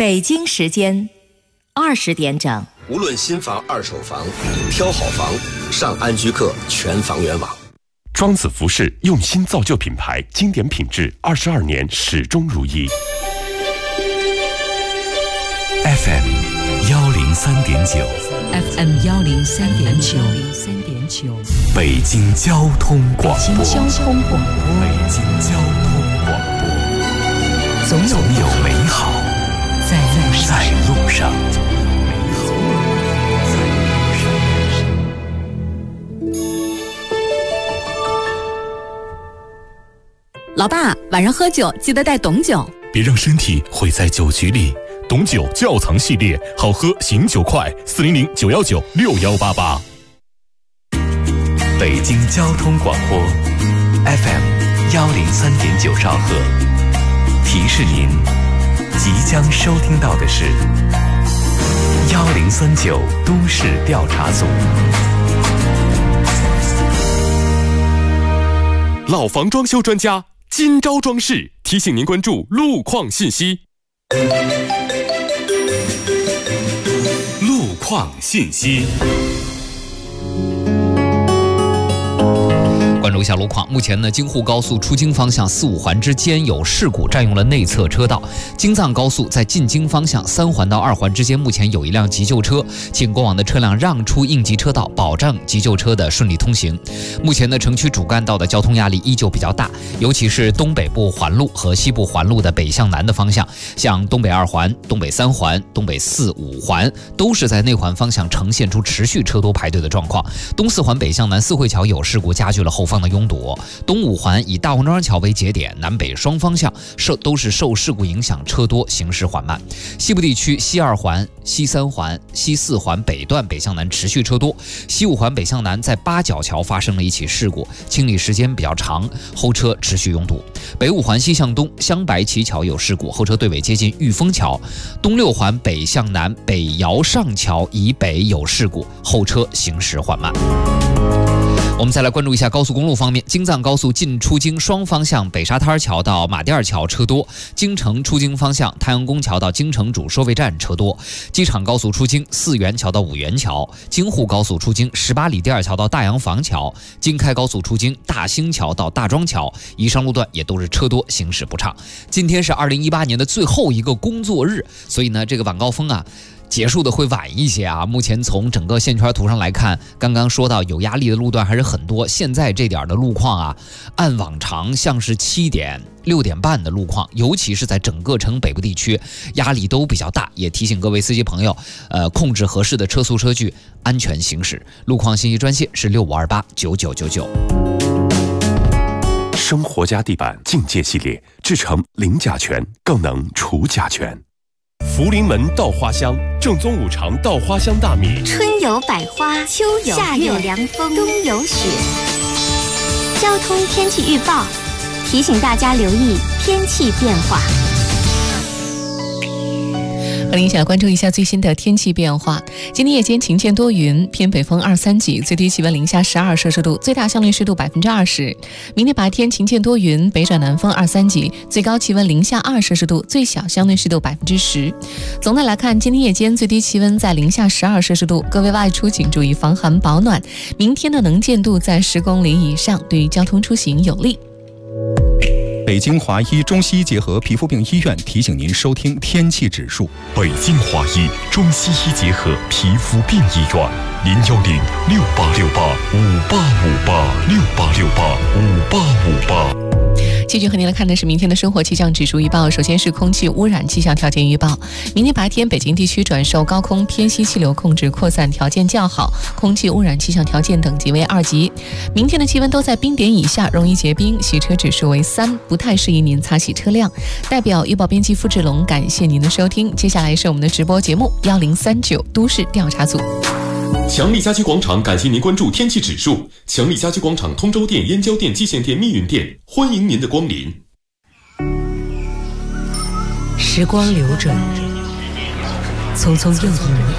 北京时间20点整。 无论新房、二手房，挑好房，上安居客全房源网。 庄子服饰用心造就品牌，经典品质22年始终如一。 FM 103.9 FM 103.9 北京交通广播。 北京交通广播。 北京交通广播。总有美好在路上。 老爸，晚上喝酒记得带董酒， 别让身体毁在酒局里。董酒窖藏系列，好喝醒酒快，400-919-6188。 北京交通广播 FM 103.9兆赫，提示您即将收听到的是1039都市调查组。 老房装修专家今朝装饰提醒您关注路况信息。 路况信息。 关注一下路况，目前呢，京沪高速出京方向4、5环之间有事故，占用了内侧车道。京藏高速在进京方向3环到2环之间，目前有一辆急救车，请过往的车辆让出应急车道，保障急救车的顺利通行。目前呢，城区主干道的交通压力依旧比较大，尤其是东北部环路和西部环路的北向南的方向，像东北2环、东北3环、东北4、5环，都是在内环方向呈现出持续车多排队的状况。东4环北向南四惠桥有事故，加剧了后方的拥堵。东5环以大黄庄桥为节点，南北双方向都是受事故影响，车多，行驶缓慢。西部地区西2环、西3环、西4环北段北向南持续车多。西5环北向南在八角桥发生了一起事故，清理时间比较长，后车持续拥堵。北5环西向东镶白旗桥有事故，后车队尾接近玉峰桥。东6环北向南北窑上桥以北有事故，后车行驶缓慢。我们再来关注一下高速公路方面，京藏高速进出京双方向北沙滩桥到马甸桥车多，京城出京方向太阳宫桥到京城主收费站车多，机场高速出京4元桥到5元桥，京沪高速出京18里第2桥到大洋房桥，京开高速出京大兴桥到大庄桥，以上路段也都是车多，行驶不畅。今天是2018年的最后一个工作日，所以呢，这个晚高峰啊结束的会晚一些啊。目前从整个线圈图上来看，刚刚说到有压力的路段还是很多。现在这点的路况啊，按往常像是7点、6点半的路况，尤其是在整个城北部地区，压力都比较大。也提醒各位司机朋友，控制合适的车速车距，安全行驶。路况信息专线是65289999。 生活家地板境界系列，制成零甲醛，更能除甲醛。福临门稻花香，正宗5常稻花香大米。 春有百花，秋有夏有凉风，冬有雪。交通天气预报提醒大家留意天气变化。 和您一起来关注一下最新的天气变化。今天夜间晴间多云，偏北风2、3级，最低气温零下12摄氏度，最大相对湿度20%。明天白天晴间多云，北转南风2、3级，最高气温零下2摄氏度，最小相对湿度10%。总的来看，今天夜间最低气温在零下12摄氏度，各位外出请注意防寒保暖。明天的能见度在10公里以上，对于交通出行有利。 北京华医中西医结合皮肤病医院提醒您收听天气指数。 北京华医中西医结合皮肤病医院 0106868586858继续和您来看的是明天的生活气象指数预报。首先是空气污染气象条件预报，明天白天北京地区转受高空偏西气流控制，扩散条件较好，空气污染气象条件等级为2级。明天的气温都在冰点以下，容易结冰，洗车指数为3，不太适宜您擦洗车辆。代表预报编辑付志龙，感谢您的收听。接下来是我们的直播节目1039都市调查组。 强力家居广场感谢您关注天气指数。强力家居广场通州店、燕郊店、蓟县店、密云店，欢迎您的光临。 时光流转，匆匆又一年。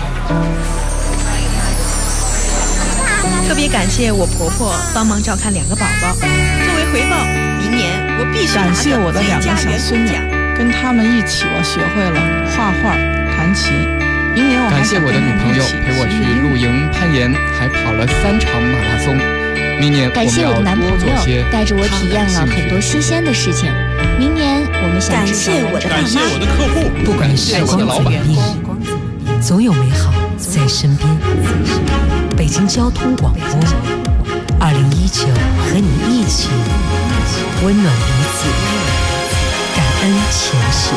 特别感谢我婆婆帮忙照看2个宝宝，作为回报，明年我必须感谢我的2个小孙女跟他们一起，我学会了画画、弹琴。明年我还感谢我的女朋友陪我去露营、攀岩，还跑了3场马拉松。明年感谢我的男朋友带着我体验了很多新鲜的事情。明年我们想感谢我的爸妈， 感谢我的客户， 不管时光怎么变，总有美好在身边。北京交通广播，2019和你一起温暖彼此，感恩前行。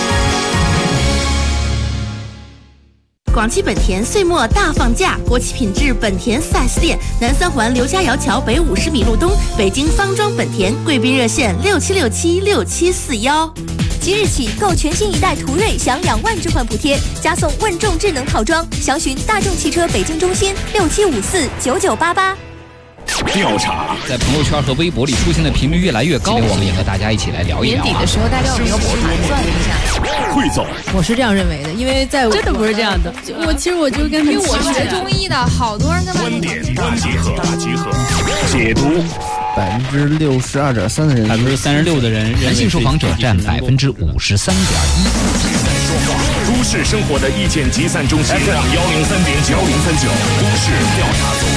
广汽本田岁末大放假，国企品质本田 4S 店，南三环刘家窑桥北50米路东，北京方庄本田，贵宾热线67676741。 即日起购全新一代途锐享2万置换补贴，加送问众智能套装。详询大众汽车北京中心67549988。 调查在朋友圈和微博里出现的频率越来越高，我们也和大家一起来聊一聊。 年底的时候，大家有没有盘算一下？ 汇总， 我是这样认为的，因为在真的不是这样的。其实我就跟因为我学中医的，好多人在观点大集合，解读。 62.3%的人 ，36%的人，男性受访者占53.1%。 都市生活的意见集散中心 FM 103.9，103.9都市调查组。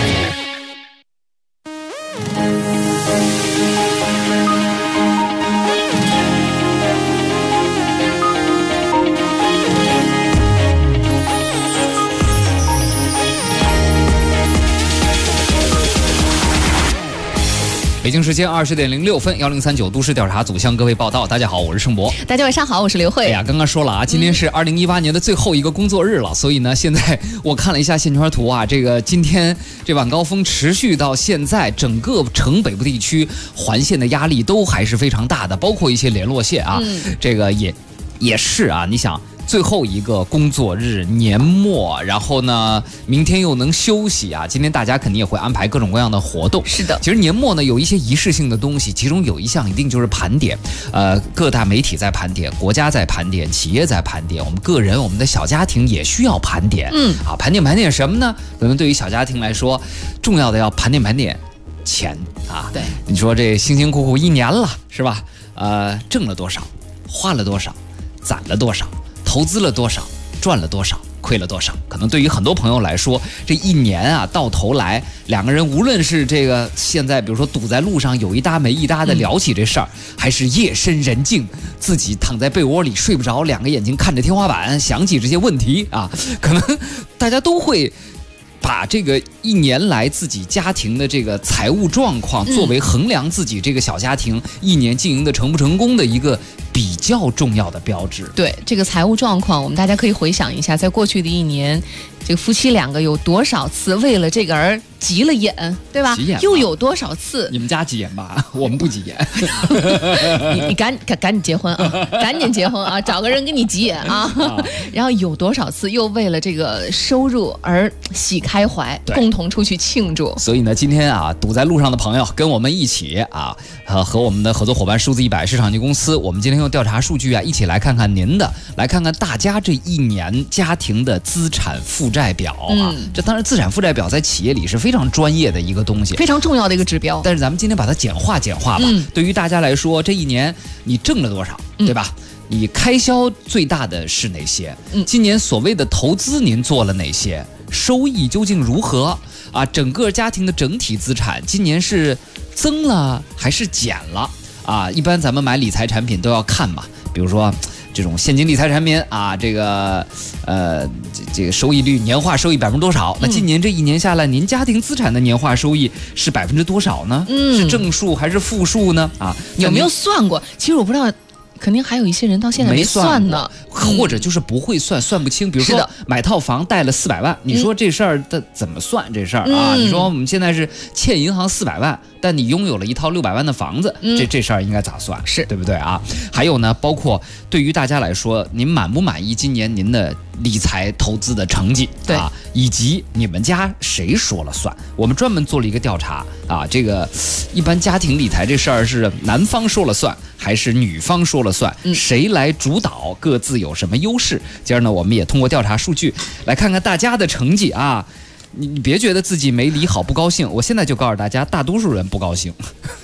北京时间20点06分，1039都市调查组向各位报道。大家好，我是盛博。 大家晚上好，我是刘慧。 哎呀，刚刚说了啊，今天是2018年的最后一个工作日了，所以呢，现在我看了一下线圈图啊，这个今天这晚高峰持续到现在，整个城北部地区环线的压力都还是非常大的，包括一些联络线啊，这个也是啊，你想。最后一个工作日，年末，然后呢，明天又能休息啊。今天大家肯定也会安排各种各样的活动。 是的， 其实年末呢有一些仪式性的东西，其中有一项一定就是盘点。各大媒体在盘点，国家在盘点，企业在盘点，我们个人，我们的小家庭也需要盘点。盘点什么呢？可能对于小家庭来说，重要的要盘点钱啊。 对， 你说这辛辛苦苦1年了，是吧？挣了多少，花了多少，攒了多少。投资了多少，赚了多少，亏了多少？可能对于很多朋友来说，这1年啊，到头来两个人无论是这个现在，比如说堵在路上有一搭没一搭的聊起这事儿，还是夜深人静自己躺在被窝里睡不着，2个眼睛看着天花板，想起这些问题啊，可能大家都会把这个1年来自己家庭的这个财务状况作为衡量自己这个小家庭1年经营的成不成功的一个比较重要的标志。 对，这个财务状况，我们大家可以回想一下，在过去的1年，这个夫妻2个有多少次为了这个而急了眼，对吧？又有多少次？ 你们家急眼吧？我们不急眼。 你赶紧结婚啊！赶紧结婚啊！找个人给你急眼啊！然后有多少次又为了这个收入而喜开怀，共同出去庆祝？ 所以呢，今天啊，堵在路上的朋友跟我们一起啊，和我们的合作伙伴数字100市场级公司，我们今天用调查数据啊，一起来看看您的，来看看大家这1年家庭的资产负债表啊。这当然，资产负债表在企业里是非常专业的一个东西， 非常重要的一个指标。 但是咱们今天把它简化吧。对于大家来说，这1年你挣了多少，对吧？你开销最大的是哪些？今年所谓的投资您做了哪些？收益究竟如何？啊，整个家庭的整体资产今年是增了还是减了？啊，一般咱们买理财产品都要看嘛，比如说这种现金理财产品啊，这个收益率年化收益多少？那今年这1年下来，您家庭资产的年化收益是多少呢？是正数还是负数呢？啊， 有没有算过？其实我不知道。肯定还有一些人到现在没算呢， 或者就是不会算不清。比如说买套房贷了400万，你说这事儿的怎么算这事儿啊？你说我们现在是欠银行400万，但你拥有了一套600万的房子，这事儿应该咋算？ 是对不对啊？还有呢，包括对于大家来说，您满不满意今年您的理财投资的成绩啊？以及你们家谁说了算？我们专门做了一个调查啊，这个一般家庭理财这事儿是男方说了算还是女方说了算？谁来主导？各自有什么优势？今儿呢，我们也通过调查数据来看看大家的成绩啊。你别觉得自己没理好不高兴，我现在就告诉大家，大多数人不高兴。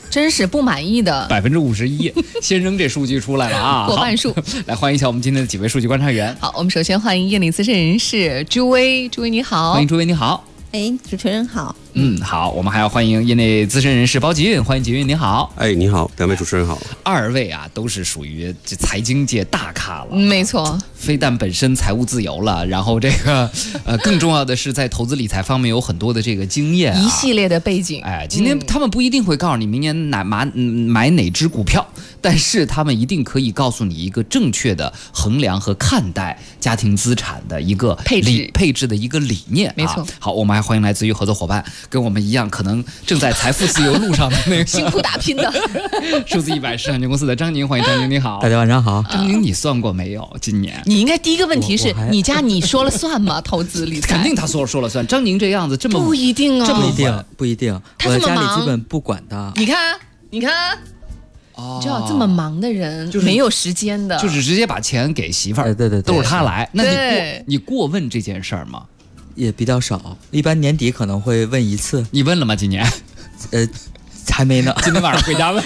真是不满意的 51%，先扔这数据出来了啊， 过半数。 来欢迎一下我们今天的几位数据观察员。 好，我们首先欢迎业内资深人士朱薇，朱薇你好。 欢迎朱薇，你好。 哎，主持人好。 好，我们还要欢迎业内资深人士包吉运，欢迎吉运，你好。 哎，你好，两位主持人好。 二位啊，都是属于这财经界大咖了。 没错， 非但本身财务自由了，然后这个更重要的是在投资理财方面有很多的这个经验、 一系列的背景。 哎，今天他们不一定会告诉你明年买哪只股票，但是他们一定可以告诉你一个正确的衡量和看待家庭资产的一个配置的一个理念。 没错。 好，我们还欢迎来自于合作伙伴，跟我们一样可能正在财富自由路上的那个辛苦打拼的数字100市场公司的张宁，欢迎张宁，你好。 大家晚上好。 张宁，你算过没有？今年你应该第一个问题是你家你说了算吗？投资理财肯定他说了算。张宁这样子这么不一定啊， 这么不一定。我家里基本不管的。 你看。你知道这么忙的人就是没有时间的， 就是直接把钱给媳妇儿， 对， 都是他来。那你过问这件事儿吗？ 也比较少，一般年底可能会问一次。 你问了吗？今年？ 还没呢， 今天晚上回家问。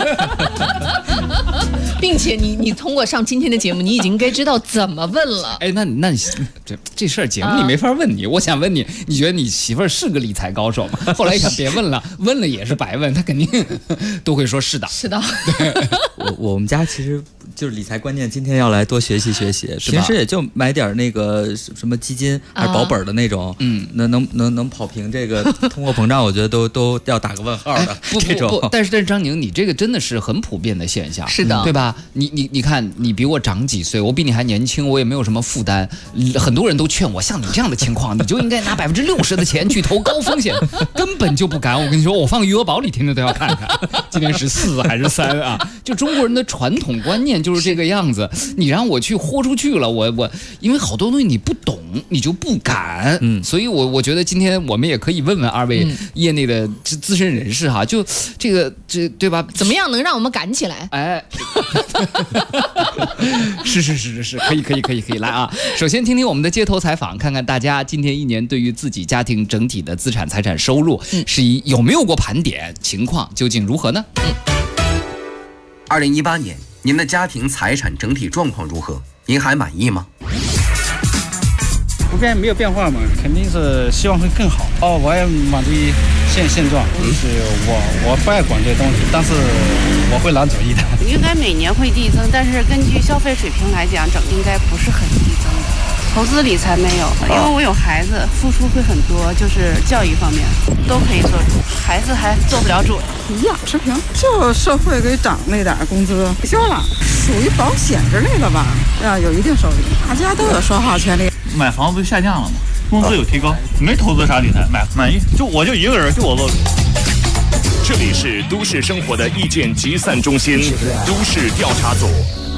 并且你通过上今天的节目，你已经该知道怎么问了。 哎，那你这事儿节目里没法问你。我想问你，你觉得你媳妇儿是个理财高手吗？后来一看，别问了，问了也是白问，他肯定都会说是的。 是的。 对， 我们家其实就是理财观念，今天要来多学习学习。平时也就买点那个什么基金还是保本的那种，能跑平这个通货膨胀，我觉得都要打个问号的。这种。 但是张宁，你这个真的是很普遍的现象， 是的， 对吧？你看，你比我长几岁，我比你还年轻，我也没有什么负担。很多人都劝我，像你这样的情况，你就应该拿60%的钱去投高风险，根本就不敢。我跟你说，我放余额宝里天天都要看看，今年是4还是3啊？就中国人的传统观念就是这个样子。你让我去豁出去了，我因为好多东西你不懂，你就不敢。所以我觉得今天我们也可以问问二位业内的资深人士哈，就这对吧？ 怎么样能让我们赶起来？ 哎，是，可以来啊！首先听听我们的街头采访，看看大家今天一年对于自己家庭整体的资产财产收入有没有过盘点，情况究竟如何呢 ？2018年，您的家庭财产整体状况如何？您还满意吗？ 不变没有变化嘛，肯定是希望会更好。我也满足于现状，就是我不爱管这些东西，但是我会拿主意的。 应该每年会递增，但是根据消费水平来讲，应该不是很递增的。投资理财没有，因为我有孩子，付出会很多，就是教育方面都可以做主，孩子还做不了主。 一样持平，就社会给涨那点工资退休了，属于保险之类的吧，要有一定收益，大家都有说话权利。 买房不就下降了吗？工资有提高，没投资啥理财，满意。我就一个人，就我做主。 这里是都市生活的意见集散中心，都市调查组。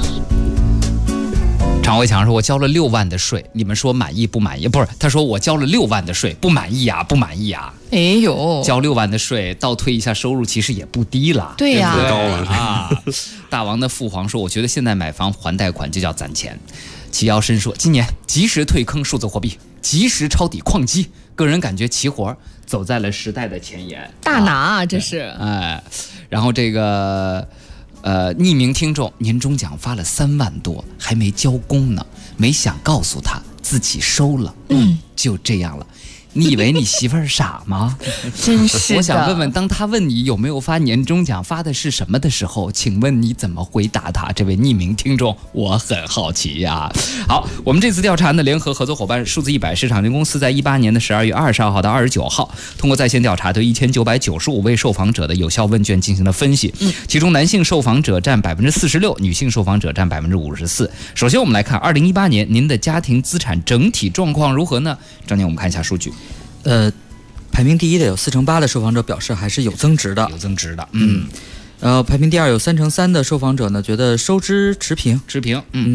常伟强说：“我交了6万的税，你们说满意不满意？不是，他说我交了6万的税，不满意啊，不满意啊。 哎呦， 交6万的税，倒推一下收入其实也不低了。 对呀， 高了啊。大王的父皇说：我觉得现在买房还贷款就叫攒钱。齐尧申说：今年及时退坑数字货币，及时抄底矿机，个人感觉齐活走在了时代的前沿。 大拿啊，这是。 哎，然后这个。”匿名听众年终奖发了3万多，还没交工呢，没想告诉他自己收了，就这样了。你以为你媳妇儿傻吗？ 真是的。 我想问问，当他问你有没有发年终奖，发的是什么的时候，请问你怎么回答他？这位匿名听众，我很好奇呀。好，我们这次调查呢，联合合作伙伴数字100市场公司在18年的12月22号到29号，通过在线调查，对1995位受访者的有效问卷进行了分析。其中男性受访者占46%，女性受访者占54%。首先我们来看2018年您的家庭资产整体状况如何呢？张年，我们看一下数据。 排名第一的有48%的受访者表示还是有增值的，排名第二有33%的受访者呢觉得收支持平，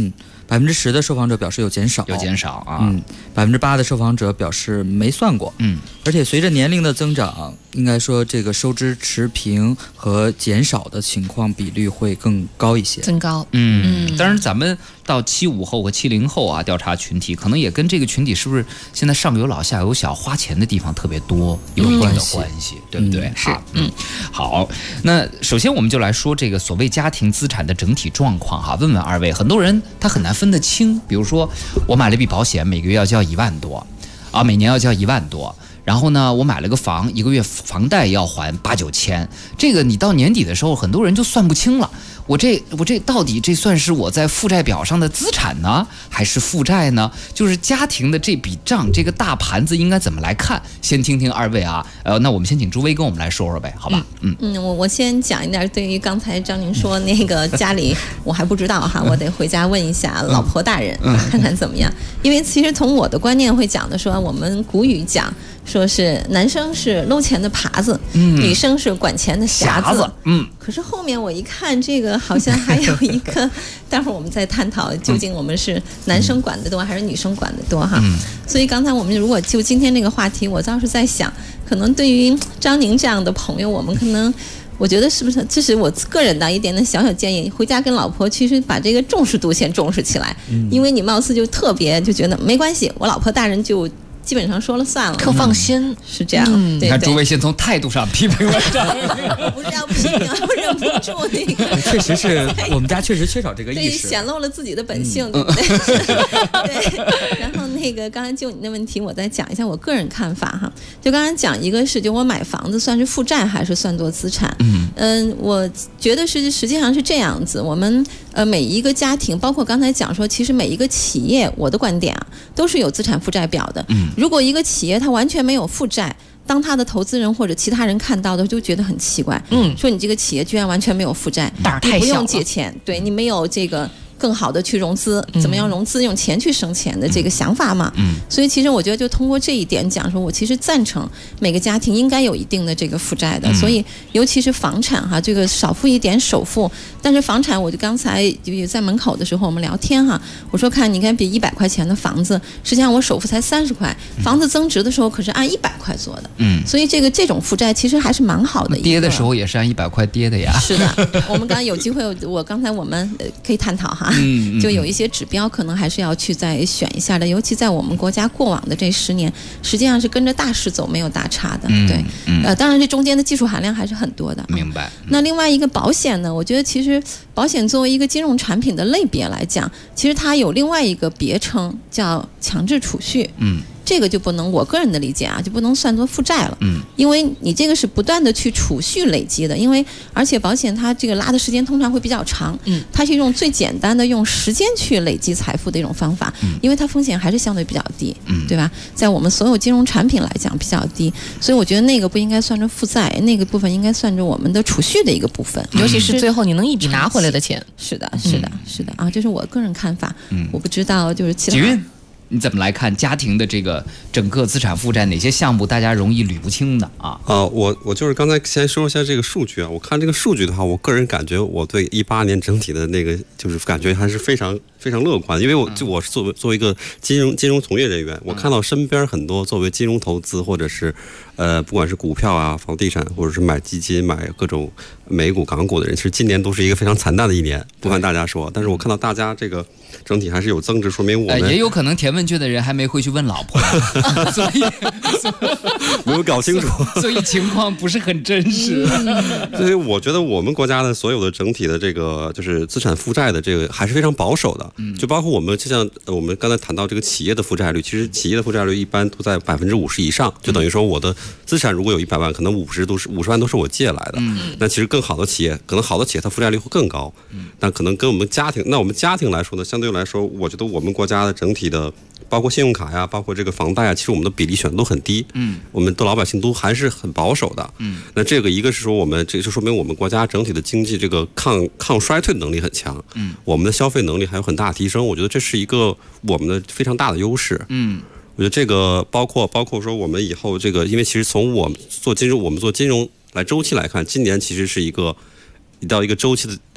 10%的受访者表示有减少，8%的受访者表示没算过，而且随着年龄的增长，应该说这个收支持平和减少的情况比率会更高一些， 增高。 当然咱们到75后和70后啊，调查群体可能也跟这个群体是不是现在上有老下有小，花钱的地方特别多有一定的关系，对不对？好，那首先我们就来说这个所谓家庭资产的整体状况哈，问问二位，很多人他很难分得清，比如说我买了一笔保险，每个月要交1万多啊，每年要交1万多。然后呢，我买了个房，一个月房贷要还8、9千，这个你到年底的时候，很多人就算不清了。我这到底这算是我在负债表上的资产呢，还是负债呢？就是家庭的这笔账，这个大盘子应该怎么来看？先听听二位啊，那我们先请朱薇跟我们来说说呗，好吧？ 我先讲一点，对于刚才张宁说那个家里，我还不知道哈，我得回家问一下老婆大人，看看怎么样。因为其实从我的观念会讲的说，我们古语讲。说是男生是搂钱的耙子，女生是管钱的匣子。可是后面我一看，这个好像还有一个，待会儿我们再探讨究竟我们是男生管的多还是女生管的多哈。所以刚才我们如果就今天这个话题，我倒是在想，可能对于张宁这样的朋友，我们可能。我觉得是不是这是我个人的一点的小小建议，回家跟老婆其实把这个重视度先重视起来，因为你貌似就特别就觉得没关系，我老婆大人就基本上说了算了， 可放心， 是这样。 你看朱薇先从态度上批评了张宁， 我不是要批评，我忍不住那个。 确实是我们家确实缺少这个意识， 显露了自己的本性，对不对？对。然后那个刚才就你的问题，我再讲一下我个人看法哈。就刚才讲一个是，就我买房子算是负债还是算作资产？我觉得实际上是这样子。我们每一个家庭，包括刚才讲说，其实每一个企业，我的观点啊，都是有资产负债表的。如果一个企业它完全没有负债，当他的投资人或者其他人看到的就觉得很奇怪，说你这个企业居然完全没有负债， 胆儿太小了， 你不用借钱，对你没有这个更好的去融资，怎么样融资用钱去生钱的这个想法嘛。所以其实我觉得就通过这一点讲说，我其实赞成每个家庭应该有一定的这个负债的。所以尤其是房产哈，这个少付一点首付，但是房产我就刚才就在门口的时候我们聊天哈，我说看你看比100块钱的房子，实际上我首付才30块，房子增值的时候可是按100块做的。所以这种负债其实还是蛮好的。 跌的时候也是按100块跌的呀。 是的，我们刚刚有机会，刚才我们可以探讨哈。就有一些指标可能还是要去再选一下的，尤其在我们国家过往的这10年，实际上是跟着大势走，没有大差的。对，当然这中间的技术含量还是很多的。 明白。 那另外一个保险呢，我觉得其实保险作为一个金融产品的类别来讲，其实它有另外一个别称叫强制储蓄。这个就不能，我个人的理解啊，就不能算作负债了。因为你这个是不断的去储蓄累积的，因为而且保险它这个拉的时间通常会比较长。它是一种最简单的用时间去累积财富的一种方法，因为它风险还是相对比较低，对吧？在我们所有金融产品来讲比较低，所以我觉得那个不应该算作负债，那个部分应该算作我们的储蓄的一个部分， 尤其是最后你能一笔拿回来的钱。 是的啊，这是我个人看法。我不知道就是其他。 你怎么来看家庭的这个整个资产负债，哪些项目大家容易捋不清的啊？ 我就是刚才先说一下这个数据啊。我看这个数据的话，我个人感觉我对18年整体的那个就是感觉还是非常乐观，因为我是作为一个金融从业人员，我看到身边很多作为金融投资或者是不管是股票啊、房地产，或者是买基金、买各种美股、港股的人，其实今年都是一个非常惨淡的一年，不瞒大家说。但是我看到大家这个整体还是有增值，说明我们也有可能填问卷的人还没回去问老婆，所以没有搞清楚， 所以情况不是很真实。 所以我觉得我们国家的所有的整体的这个就是资产负债的这个还是非常保守的，就包括我们就像我们刚才谈到这个企业的负债率，其实企业的负债率一般都在50%以上，就等于说我的资产如果有100万，可能50万都是我借来的。那其实更好的企业，可能好的企业它负债率会更高。但可能跟我们家庭，那我们家庭来说呢，相对来说，我觉得我们国家的整体的，包括信用卡呀，包括这个房贷啊，其实我们的比例选的都很低。我们的老百姓都还是很保守的。那这个一个是说这就说明我们国家整体的经济这个抗衰退的能力很强。我们的消费能力还有很大提升，我觉得这是一个我们的非常大的优势。我觉得这个包括说我们以后这个，因为其实从我们做金融来周期来看，今年其实是一个周期的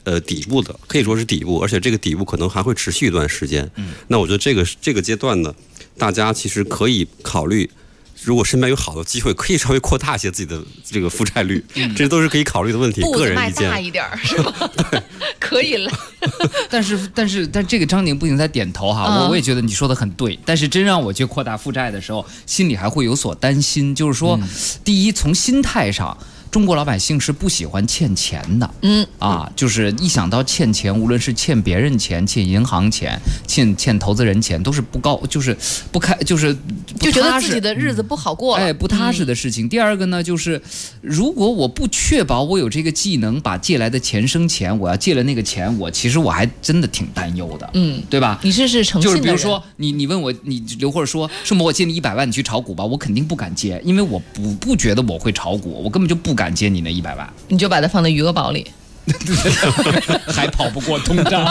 底部的，可以说是底部，而且这个底部可能还会持续一段时间。那我觉得这个阶段呢，大家其实可以考虑。如果身边有好的机会，可以稍微扩大一些自己的这个负债率，这都是可以考虑的问题。个人意见， 大一点是吧？可以了。 但这个张宁不仅在点头哈，我也觉得你说的很对。但是真让我去扩大负债的时候，心里还会有所担心。就是说，第一，从心态上。中国老百姓是不喜欢欠钱的，就是一想到欠钱，无论是欠别人钱、欠银行钱、欠投资人钱，都是不高，就是不开，就是就觉得自己的日子不好过， 不踏实的事情。第二个呢，就是如果我不确保我有这个技能把借来的钱生钱，我要借了那个钱，其实我还真的挺担忧的，对吧？ 你是诚信的人， 就是比如说你问我，你刘慧说，是我借你100万，你去炒股吧，我肯定不敢借，因为我不觉得我会炒股，我根本就不敢借你那100万， 你就把它放在余额宝里， 还跑不过通胀。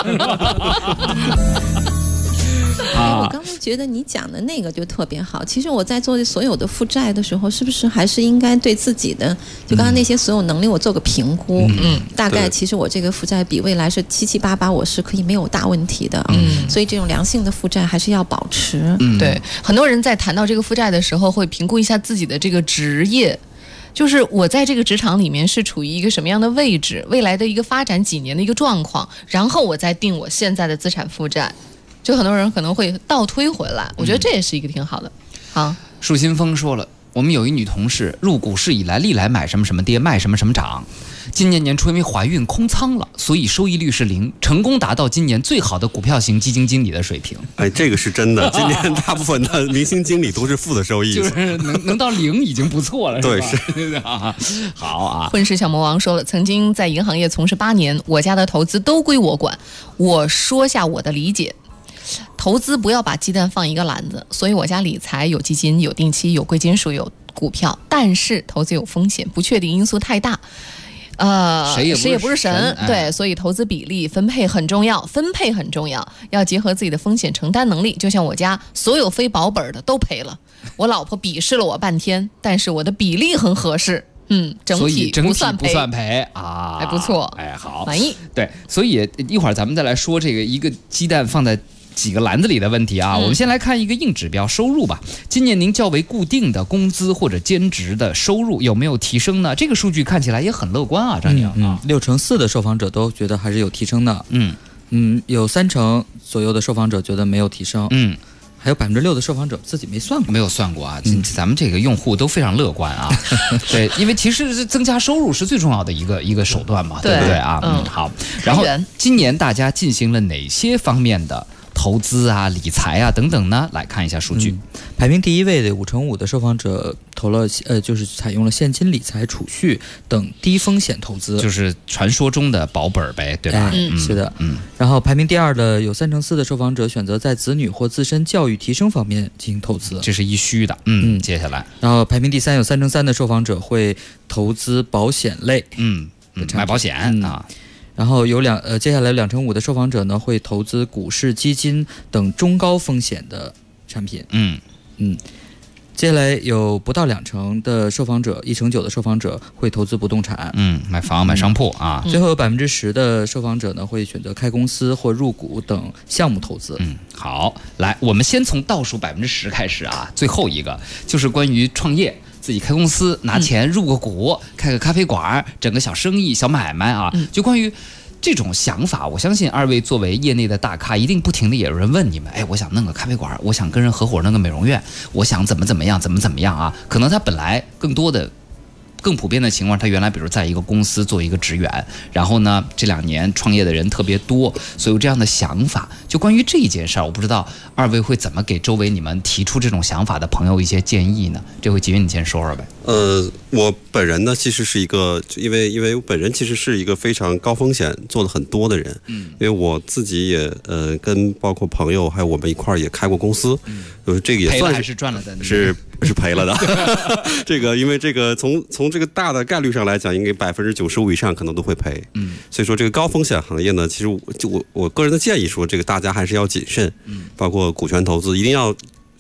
我刚才觉得你讲的那个就特别好。其实我在做所有的负债的时候，是不是还是应该对自己的，就刚才那些所有能力，我做个评估。大概其实我这个负债比未来是778，我是可以没有大问题的。所以这种良性的负债还是要保持。 对，很多人在谈到这个负债的时候，会评估一下自己的这个职业。就是我在这个职场里面是处于一个什么样的位置，未来的一个发展几年的一个状况，然后我再定我现在的资产负债。就很多人可能会倒推回来，我觉得这也是一个挺好的。好， 树新峰说了，我们有一女同事入股市以来历来买什么什么跌，卖什么什么涨。今年年初因为怀孕空仓了，所以收益率是0，成功达到今年最好的股票型基金经理的水平。 这个是真的。今年大部分的明星经理都是负的收益， 就是能到0已经不错了。 对， 是好啊。 混世小魔王说了，曾经在银行业从事8年，我家的投资都归我管。我说下我的理解。投资不要把鸡蛋放一个篮子，所以我家理财有基金、有定期、有贵金属、有股票，但是投资有风险，不确定因素太大。谁也不是神，对，所以投资比例分配很重要，要结合自己的风险承担能力。就像我家所有非保本的都赔了，我老婆鄙视了我半天，但是我的比例很合适。整体不算赔啊， 还不错， 好， 满意。 对，所以一会儿咱们再来说这个一个鸡蛋放在几个篮子里的问题啊。我们先来看一个硬指标收入吧。今年您较为固定的工资或者兼职的收入有没有提升呢？这个数据看起来也很乐观啊，张宁 ，64%的受访者都觉得还是有提升的。有30%左右的受访者觉得没有提升。还有6%的受访者自己没有算过啊。咱们这个用户都非常乐观啊。对，因为其实增加收入是最重要的一个手段嘛，对不对啊？好。然后今年大家进行了哪些方面的投资啊、理财啊等等呢？来看一下数据。 排名第1位的5%的受访者投了就是采用了现金理财、储蓄等低风险投资， 就是传说中的保本呗，对吧？ 是的。然后排名第2的有3%的受访者选择在子女或自身教育提升方面进行投资， 这是一虚的。接下来， 然后排名第3有3%的受访者会投资保险类， 买保险啊。 然后接下来2%的受访者呢会投资股市、基金等中高风险的产品。接下来有不到2%的受访者，1%9%的受访者会投资不动产， 买房、买商铺啊。 最后有10%的受访者呢会选择开公司或入股等项目投资。 好，来，我们先从倒数10%开始啊。最后一个就是关于创业。自己开公司拿钱入个股，开个咖啡馆，整个小生意、小买卖啊。就关于这种想法，我相信二位作为业内的大咖，一定不停的也有人问你们，我想弄个咖啡馆，我想跟人合伙弄个美容院，我想怎么样啊。可能他本来更普遍的情况，他原来比如在一个公司做一个职员，然后呢这2年创业的人特别多，所以有这样的想法。就关于这一件事儿，我不知道二位会怎么给周围你们提出这种想法的朋友一些建议呢？这回吉云你先说说呗。 我本人呢其实是一个，因为我本人其实是一个非常高风险做了很多的人。因为我自己也跟包括朋友还有我们一块儿也开过公司，就是这个也算是赚了的， 是赔了的。这个因为这个从这个大的概率上来讲，应该95%以上可能都会赔。所以说这个高风险行业呢，其实我个人的建议说，这个大家还是要谨慎，包括股权投资一定要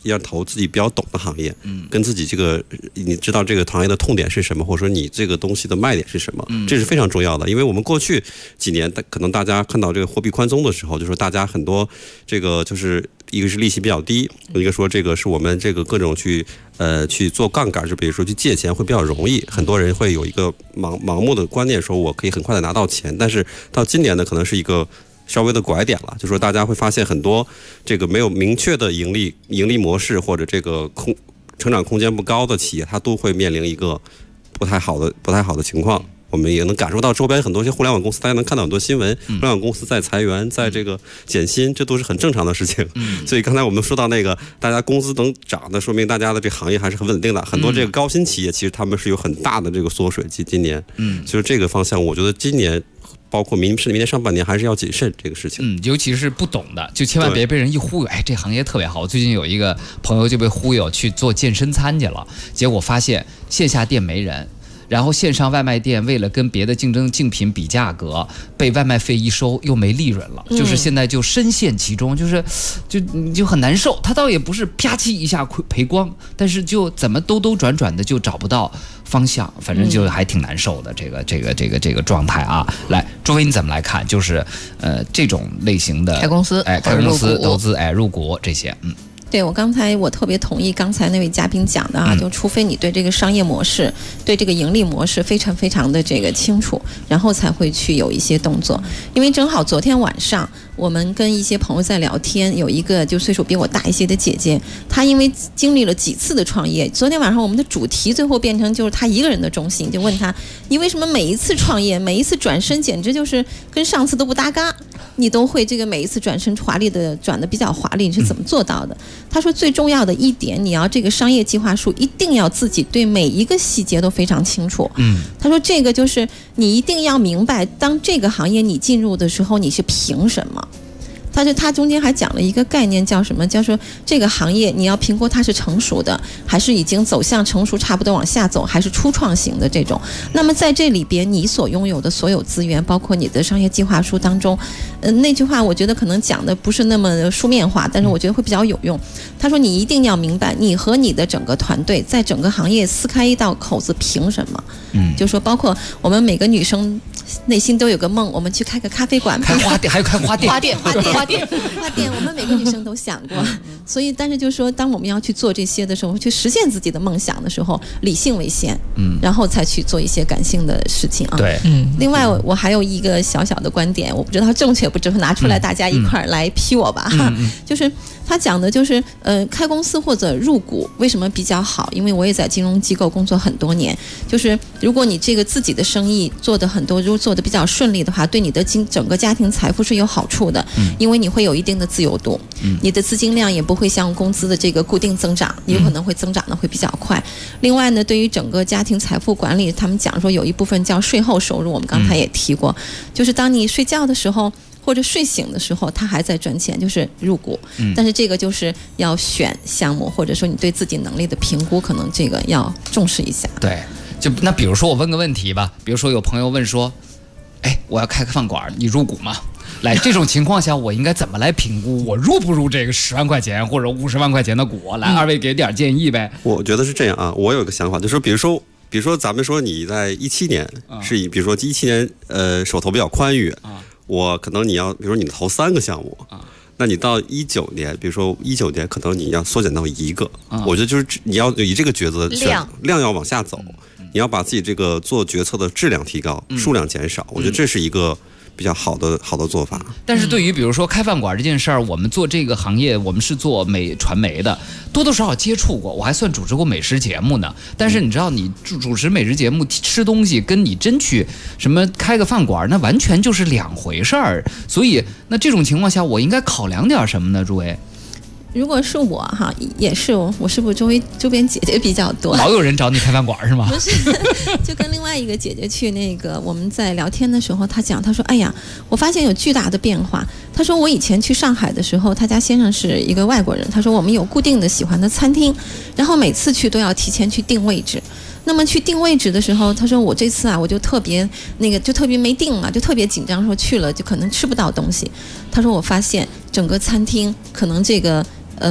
要投自己比较懂的行业，跟自己这个你知道这个行业的痛点是什么，或者说你这个东西的卖点是什么，这是非常重要的。因为我们过去几年可能大家看到这个货币宽松的时候，就说大家很多这个就是一个是利息比较低，一个说这个是我们这个各种去做杠杆，就比如说去借钱会比较容易，很多人会有一个盲目的观念，说我可以很快的拿到钱。但是到今年呢，可能是一个稍微的拐点了，就说大家会发现很多这个没有明确的盈利模式或者这个成长空间不高的企业，它都会面临一个不太好的情况。我们也能感受到周边很多些互联网公司，大家能看到很多新闻，互联网公司在裁员，在这个减薪，这都是很正常的事情。所以刚才我们说到那个大家工资能涨的，说明大家的这个行业还是很稳定的。很多这个高新企业其实他们是有很大的这个缩水，今年，就是这个方向，我觉得今年包括明年上半年还是要谨慎这个事情。 尤其是不懂的，就千万别被人一忽悠。哎，这行业特别好。最近有一个朋友就被忽悠去做健身餐去了，结果发现线下店没人。然后线上外卖店为了跟别的竞品比价格，被外卖费一收又没利润了，就是现在就深陷其中，就很难受。他倒也不是啪叽一下赔光，但是就怎么兜转的就找不到方向，反正就还挺难受的。这个状态啊，来，朱飞你怎么来看？就是这种类型的开公司投资入股这些， 对，我特别同意刚才那位嘉宾讲的啊，就除非你对这个商业模式、对这个盈利模式非常非常的这个清楚，然后才会去有一些动作。因为正好昨天晚上我们跟一些朋友在聊天，有一个就岁数比我大一些的姐姐，她因为经历了几次的创业，昨天晚上我们的主题最后变成就是她一个人的中心，就问她你为什么每一次创业、每一次转身简直就是跟上次都不搭嘎，你都会这个每一次转身转的比较华丽，你是怎么做到的？他说最重要的一点，你要这个商业计划书一定要自己对每一个细节都非常清楚。他说这个就是你一定要明白，当这个行业你进入的时候，你是凭什么？他中间还讲了一个概念，叫什么？叫说这个行业你要评估它是成熟的，还是已经走向成熟差不多往下走，还是初创型的这种。那么在这里边，你所拥有的所有资源，包括你的商业计划书当中，那句话我觉得可能讲的不是那么书面化，但是我觉得会比较有用。他说你一定要明白，你和你的整个团队在整个行业撕开一道口子，凭什么？就说包括我们每个女生内心都有个梦，我们去开个咖啡馆， 开花店，还有开花店， 花店，我们每个女生都想过。所以，但是就是说，当我们要去做这些的时候，去实现自己的梦想的时候，理性为先，然后才去做一些感性的事情啊。 对， 另外，我还有一个小小的观点，我不知道正确不正确，拿出来大家一块儿来批我吧。就是他讲的就是，开公司或者入股为什么比较好？因为我也在金融机构工作很多年，就是如果你这个自己的生意做的很多，如果做的比较顺利的话，对你的整个家庭财富是有好处的，因为你会有一定的自由度，你的资金量也不会像工资的这个固定增长，你有可能会增长的会比较快。另外呢，对于整个家庭财富管理，他们讲说有一部分叫税后收入，我们刚才也提过，就是当你睡觉的时候或者睡醒的时候，他还在赚钱，就是入股。但是这个就是要选项目，或者说你对自己能力的评估，可能这个要重视一下。 对，那比如说我问个问题吧，比如说有朋友问说，哎，我要开个饭馆，你入股吗？来，这种情况下我应该怎么来评估我入不入这个10万块钱或者50万块钱的股？来，二位给点建议呗。 我觉得是这样啊，我有个想法，就是说，比如说咱们说你在17年是以，比如说17年手头比较宽裕，我可能你要，比如说你投3个项目那你到19年，比如说19年可能你要缩减到1个，我觉得就是你要以这个抉择量要往下走，你要把自己这个做决策的质量提高，数量减少，我觉得这是一个比较好的做法。 但是对于比如说开饭馆这件事儿，我们做这个行业，我们是做传媒的，多多少少接触过，我还算主持过美食节目呢。但是你知道，你主持美食节目吃东西，跟你真去什么开个饭馆，那完全就是两回事儿。所以那这种情况下，我应该考量点什么呢？诸位？ 如果是我哈，也是我是不是周边姐姐比较多？ 老有人找你开饭馆是吗？ 不是，就跟另外一个姐姐去那个我们在聊天的时候，她说，哎呀，我发现有巨大的变化。她说我以前去上海的时候，她家先生是一个外国人，她说我们有固定的喜欢的餐厅，然后每次去都要提前去定位置。那么去定位置的时候，他说我这次我就特别没定嘛，就特别紧张，说去了就可能吃不到东西。他说我发现整个餐厅可能这个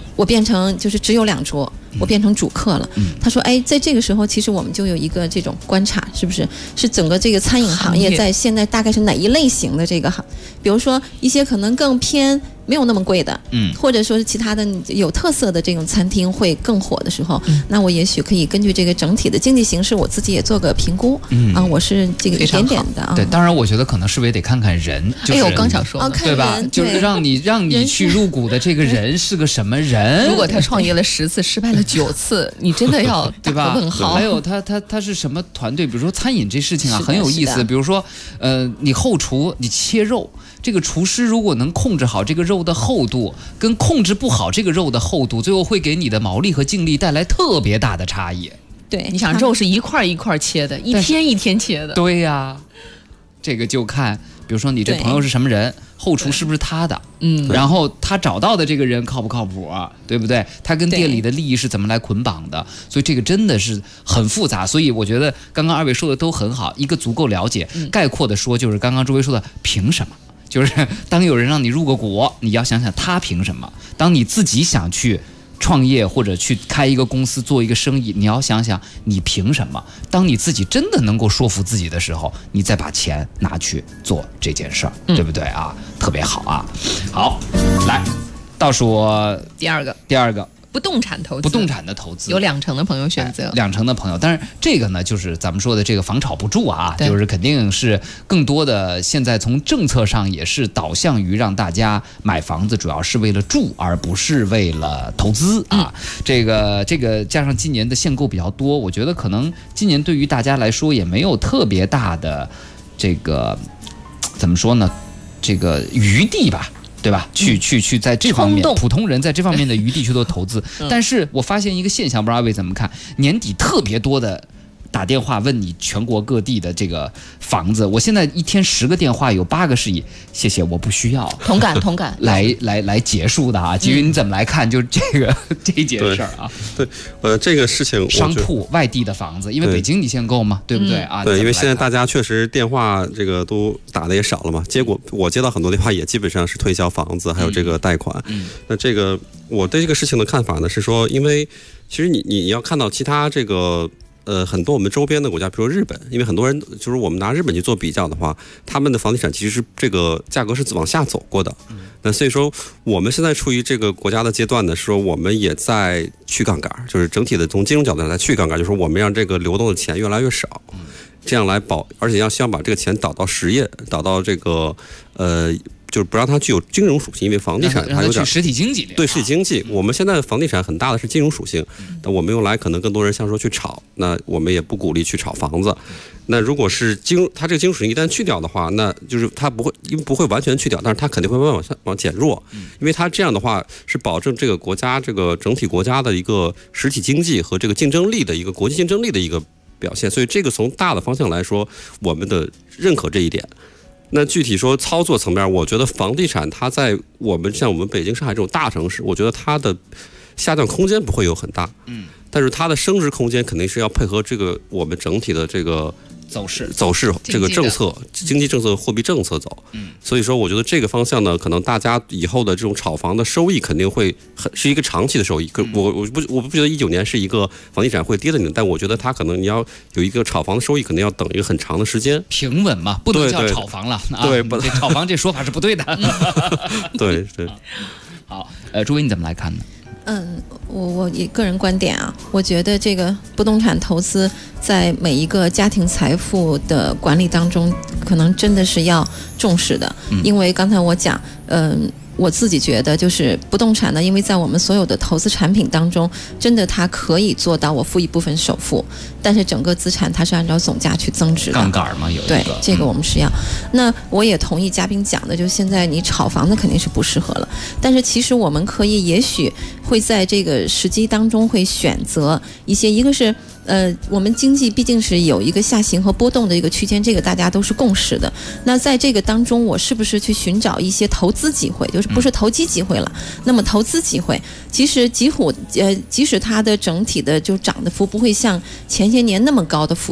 我变成就是只有2桌，我变成主客了。他说，哎，在这个时候，其实我们就有一个这种观察，是不是？是整个这个餐饮行业在现在大概是哪一类型的这个比如说一些可能更偏没有那么贵的，或者说是其他的有特色的这种餐厅会更火的时候，那我也许可以根据这个整体的经济形势，我自己也做个评估。我是这个一点点的。 对，当然我觉得可能是不是也得看看人，就是我刚想说， 对吧？就是让你去入股的这个人是个什么人？ 如果他创业了10次，失败了9次，你真的要对吧？ 问号。 还有他是什么团队？比如说餐饮这事情啊，很有意思。比如说你后厨你切肉。这个厨师如果能控制好这个肉的厚度，跟控制不好这个肉的厚度，最后会给你的毛利和净利带来特别大的差异。 对， 你想肉是一块一块切的，一天一天切的。 对呀，这个就看，比如说你这朋友是什么人，后厨是不是他的？然后他找到的这个人靠不靠谱啊？对不对？他跟店里的利益是怎么来捆绑的？所以这个真的是很复杂。所以我觉得刚刚2位说的都很好，一个足够了解，概括的说就是刚刚诸位说的凭什么？就是当有人让你入个股，你要想想他凭什么；当你自己想去创业或者去开一个公司做一个生意，你要想想你凭什么。当你自己真的能够说服自己的时候，你再把钱拿去做这件事儿，对不对啊？特别好啊！好，来倒数第二个。不动产投资， 不动产的投资有20%的朋友选择 ，20%的朋友。但是这个呢，就是咱们说的这个房炒不住啊，就是肯定是更多的现在从政策上也是导向于让大家买房子主要是为了住，而不是为了投资啊。这个加上今年的限购比较多，我觉得可能今年对于大家来说也没有特别大的这个怎么说呢，这个余地吧。对吧？去在这方面，普通人在这方面的余地去做投资。但是我发现一个现象，不知道2位怎么看？年底特别多的打电话问你全国各地的这个房子，我现在一天10个电话有8个是以谢谢我不需要同感来结束的啊。基于你怎么来看就这件事儿啊？ 对，这个事情商铺外地的房子，因为北京你限购嘛，对不对啊？ 对，因为现在大家确实电话这个都打的也少了嘛，结果我接到很多电话也基本上是推销房子还有这个贷款。那这个我对这个事情的看法呢是说，因为其实你要看到其他这个。很多我们周边的国家，比如日本，因为很多人就是我们拿日本去做比较的话，他们的房地产其实是这个价格是往下走过的。那所以说我们现在处于这个国家的阶段呢，说我们也在去杠杆，就是整体的从金融角度上在去杠杆，就是说我们让这个流动的钱越来越少，这样来而且希望把这个钱导到实业，导到这个就是不让它具有金融属性，因为房地产它有点实体经济。对实体经济，我们现在的房地产很大的是金融属性，但我们用来可能更多人像说去炒，那我们也不鼓励去炒房子。那如果是它这个金融属性一旦去掉的话，那就是它不会完全去掉，但是它肯定会慢慢往减弱，因为它这样的话是保证这个国家这个整体国家的一个实体经济和这个竞争力的一个国际竞争力的一个表现，所以这个从大的方向来说，我们的认可这一点。那具体说操作层面，我觉得房地产它在像我们北京、上海这种大城市，我觉得它的下降空间不会有很大，但是它的升值空间肯定是要配合这个我们整体的这个走势这个政策、经济政策、货币政策走。所以说我觉得这个方向呢，可能大家以后的这种炒房的收益肯定会是一个长期的收益。我不觉得19年是一个房地产会跌的年，但我觉得它可能你要有一个炒房的收益，肯定要等一个很长的时间。 平稳嘛，不能叫炒房了。 对， 这炒房这说法是不对的。 对。 好，朱薇你怎么来看呢？ 我以个人观点啊，我觉得这个不动产投资在每一个家庭财富的管理当中，可能真的是要重视的。因为刚才我讲，我自己觉得就是不动产呢，因为在我们所有的投资产品当中，真的它可以做到我付一部分首付，但是整个资产它是按照总价去增值的。 杠杆嘛，有一个。 对，这个我们是要。那我也同意嘉宾讲的，就是现在你炒房子肯定是不适合了，但是其实我们可以也许会在这个时机当中会选择一个是我们经济毕竟是有一个下行和波动的一个区间，这个大家都是共识的。那在这个当中，我是不是去寻找一些投资机会，就是不是投机机会了？那么投资机会，其实即使它的整体的就涨的幅不会像前些年那么高的幅度，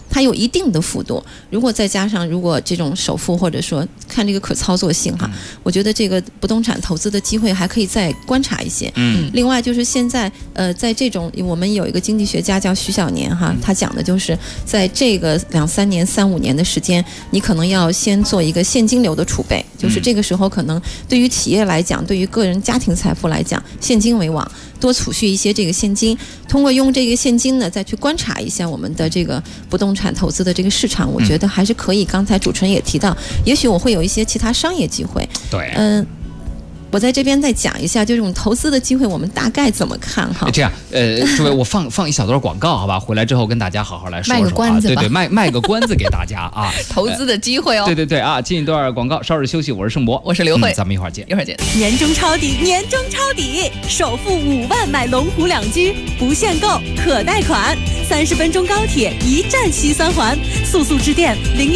它有一定的幅度。如果再加上这种首付或者说看这个可操作性哈，我觉得这个不动产投资的机会还可以再观察一些。另外就是现在在这种我们有一个经济学家叫徐小年哈，他讲的就是在这个2-3年、3-5年的时间，你可能要先做一个现金流的储备，就是这个时候可能对于企业来讲，对于个人家庭财富来讲，现金为王，多储蓄一些这个现金，通过用这个现金呢，再去观察一下我们的这个不动产投资的这个市场，我觉得还是可以。刚才主持人也提到，也许我会有一些其他商业机会。 对， 我在这边再讲一下，就这种投资的机会，我们大概怎么看哈？ 这样，诸位，我放一小段广告，好吧？回来之后跟大家好好来说说。 卖个关子吧， 对，卖个关子给大家啊！ 投资的机会哦。 对啊，进一段广告，稍事休息。我是盛博， 我是刘慧， 咱们一会儿见。 年终抄底，首付5万买龙湖2居，不限购，可贷款，30分钟高铁一站西3环，速致电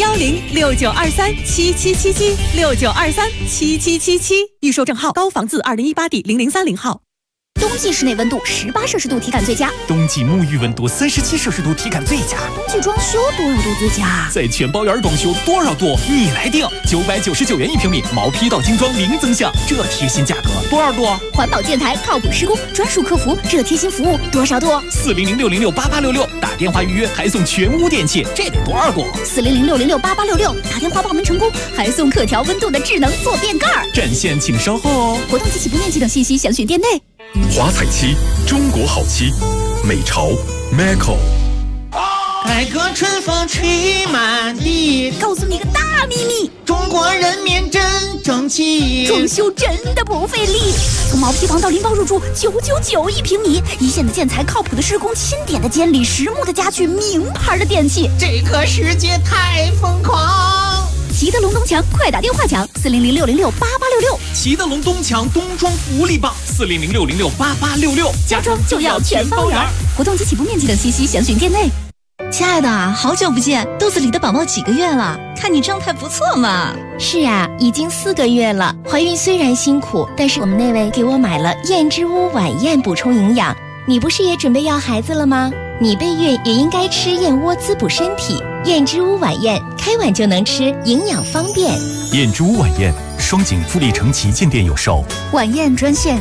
0106923777769237777，预售证号高房字2018底0030号。 冬季室内温度18摄氏度体感最佳， 冬季沐浴温度37摄氏度体感最佳， 冬季装修多少度最佳？ 在全包园装修多少度你来定，999元1平米，毛坯到精装零增项，这贴心价格多少度？ 环保建材靠谱施工，专属客服，这贴心服务多少度 ？40060688866，打电话预约还送全屋电器，这得多少度 ？40060688866，打电话报名成功还送可调温度的智能坐便盖。 展现请稍后哦。 活动及起步面积等信息详询店内。 华彩漆，中国好漆，美潮 Maco。 改革春风吹满地， 告诉你个大秘密， 中国人民真争气， 装修真的不费力。从毛坯房到拎包入住，9991平米，一线的建材，靠谱的施工，钦点的监理，实木的家具，名牌的电器， 这个世界太疯狂。 齐德龙东墙，快打电话抢40060688866。 齐德龙东墙冬装福利棒，40060688866， 家装就要全包圆。活动及起步面积等信息详询店内。 亲爱的，好久不见，肚子里的宝宝几个月了？看你状态不错嘛。 是啊，已经4个月了。怀孕虽然辛苦，但是我们那位给我买了燕之屋晚宴补充营养。你不是也准备要孩子了吗？你备孕也应该吃燕窝滋补身体。燕之屋晚宴，开碗就能吃，营养方便。 燕之屋晚宴，双井富力城旗舰店有售。 晚宴专线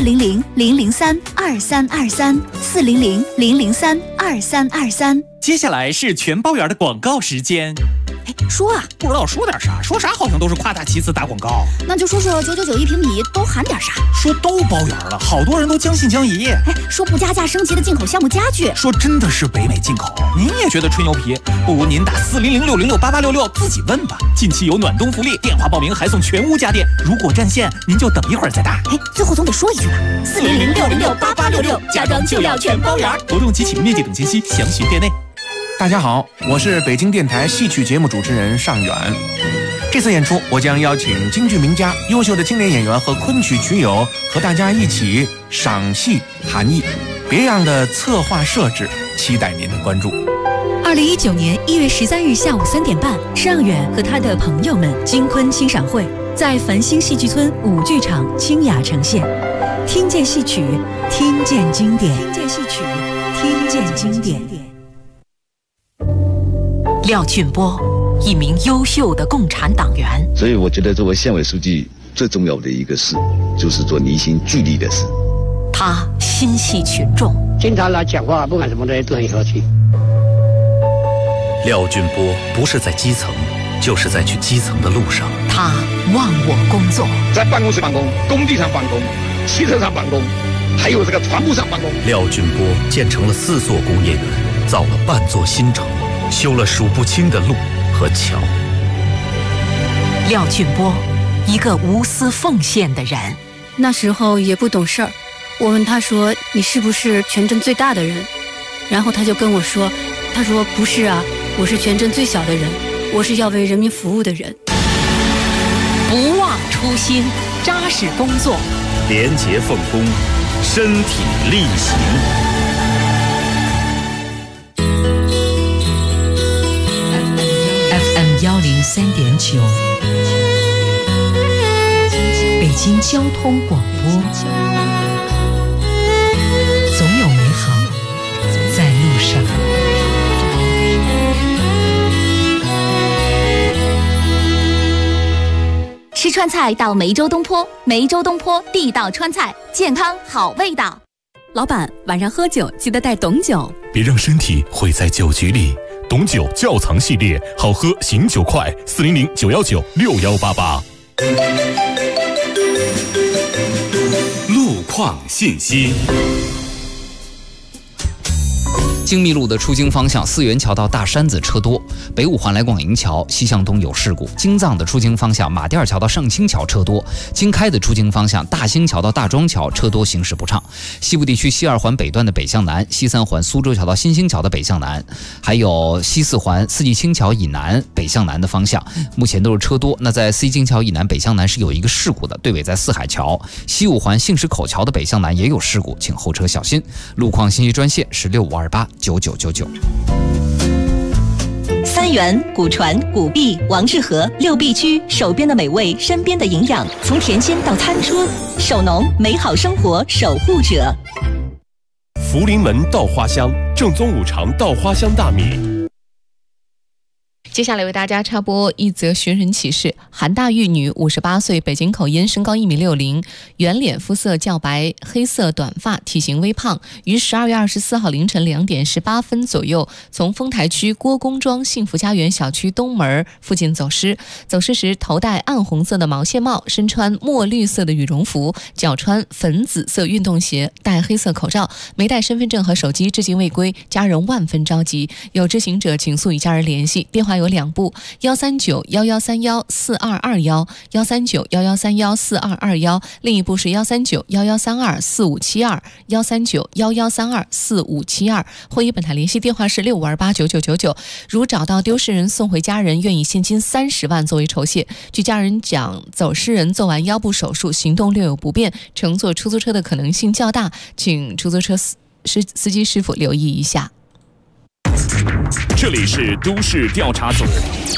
400-003-2323，400-003-2323。 接下来是全包圆的广告时间。 说啊， 不知道说点啥，说啥好像都是夸大其词打广告。 那就说9991平米都含点啥？ 说都包圆了，好多人都将信将疑。 说不加价升级的进口项目家具， 说真的是北美进口。您也觉得吹牛皮？不如您打40060688866自己问吧。近期有暖冬福利，电话报名还送全屋家电。如果占线，您就等一会儿再打。 最后总得说一句吧，40060688866，家装就要全包圆。 活动及起步面积等信息详询店内。 大家好，我是北京电台戏曲节目主持人尚远。这次演出，我将邀请京剧名家、优秀的青年演员和昆曲曲友和大家一起赏戏谈艺，别样的策划设置，期待您的关注。 2019年1月13日下午3点半，尚远和他的朋友们京昆欣赏会在繁星戏剧村5剧场清雅呈现，听见戏曲，听见经典，听见戏曲，听见经典。 廖俊波，一名优秀的共产党员。 所以我觉得作为县委书记最重要的一个事，就是做凝心聚力的事。 他心系群众， 经常来讲话，不管什么东西都很和气。 廖俊波不是在基层，就是在去基层的路上。 他忘我工作， 在办公室办公，工地上办公，汽车上办公，还有这个船坞上办公。 廖俊波建成了4座工业园，造了半座新城，修了数不清的路和桥。 廖俊波，一个无私奉献的人。 那时候也不懂事儿，我问他说：“你是不是全镇最大的人？”然后他就跟我说：“他说不是啊，我是全镇最小的人，我是要为人民服务的人。” 不忘初心，扎实工作， 廉洁奉公，身体力行。 103.9，北京交通广播，总有美好在路上。 川菜到梅州东坡，梅州东坡地道川菜，健康好味道。 老板，晚上喝酒记得带董酒， 别让身体毁在酒局里。董酒窖藏系列，好喝醒酒快，400-919-6188。 路况信息。 京密路的出京方向，四元桥到大山子车多；北五环来广营桥西向东有事故。京藏的出京方向，马甸桥到上清桥车多；京开的出京方向，大兴桥到大庄桥车多，行驶不畅。西部地区西二环北段的北向南，西三环苏州桥到新兴桥的北向南，还有西四环四季青桥以南北向南的方向，目前都是车多。那在四季青桥以南北向南是有一个事故的，对尾在四海桥。西五环杏石口桥的北向南也有事故，请后车小心。路况信息专线是65289999。 三元、古传、古碧、王致和6必居，手边的美味，身边的营养，从田间到餐桌，守农，美好生活守护者。 福临门稻花香，正宗五常稻花香大米。 接下来为大家插播一则寻人启事：韩大玉女，58岁，北京口音，身高1.60米，圆脸，肤色较白，黑色短发，体型微胖。于12月24号凌晨2点18分左右，从丰台区郭公庄幸福家园小区东门附近走失。走失时头戴暗红色的毛线帽，身穿墨绿色的羽绒服，脚穿粉紫色运动鞋，戴黑色口罩，没带身份证和手机，至今未归，家人万分着急。有知情者请速与家人联系，电话有2部：13911314221，13911314221，另一部是13911324572，13911324572，或以本台联系电话是65289999。如找到丢失人送回家人，愿以现金30万作为酬谢。据家人讲，走失人做完腰部手术，行动略有不便，乘坐出租车的可能性较大，请出租车司机师傅留意一下。 这里是都市调查组。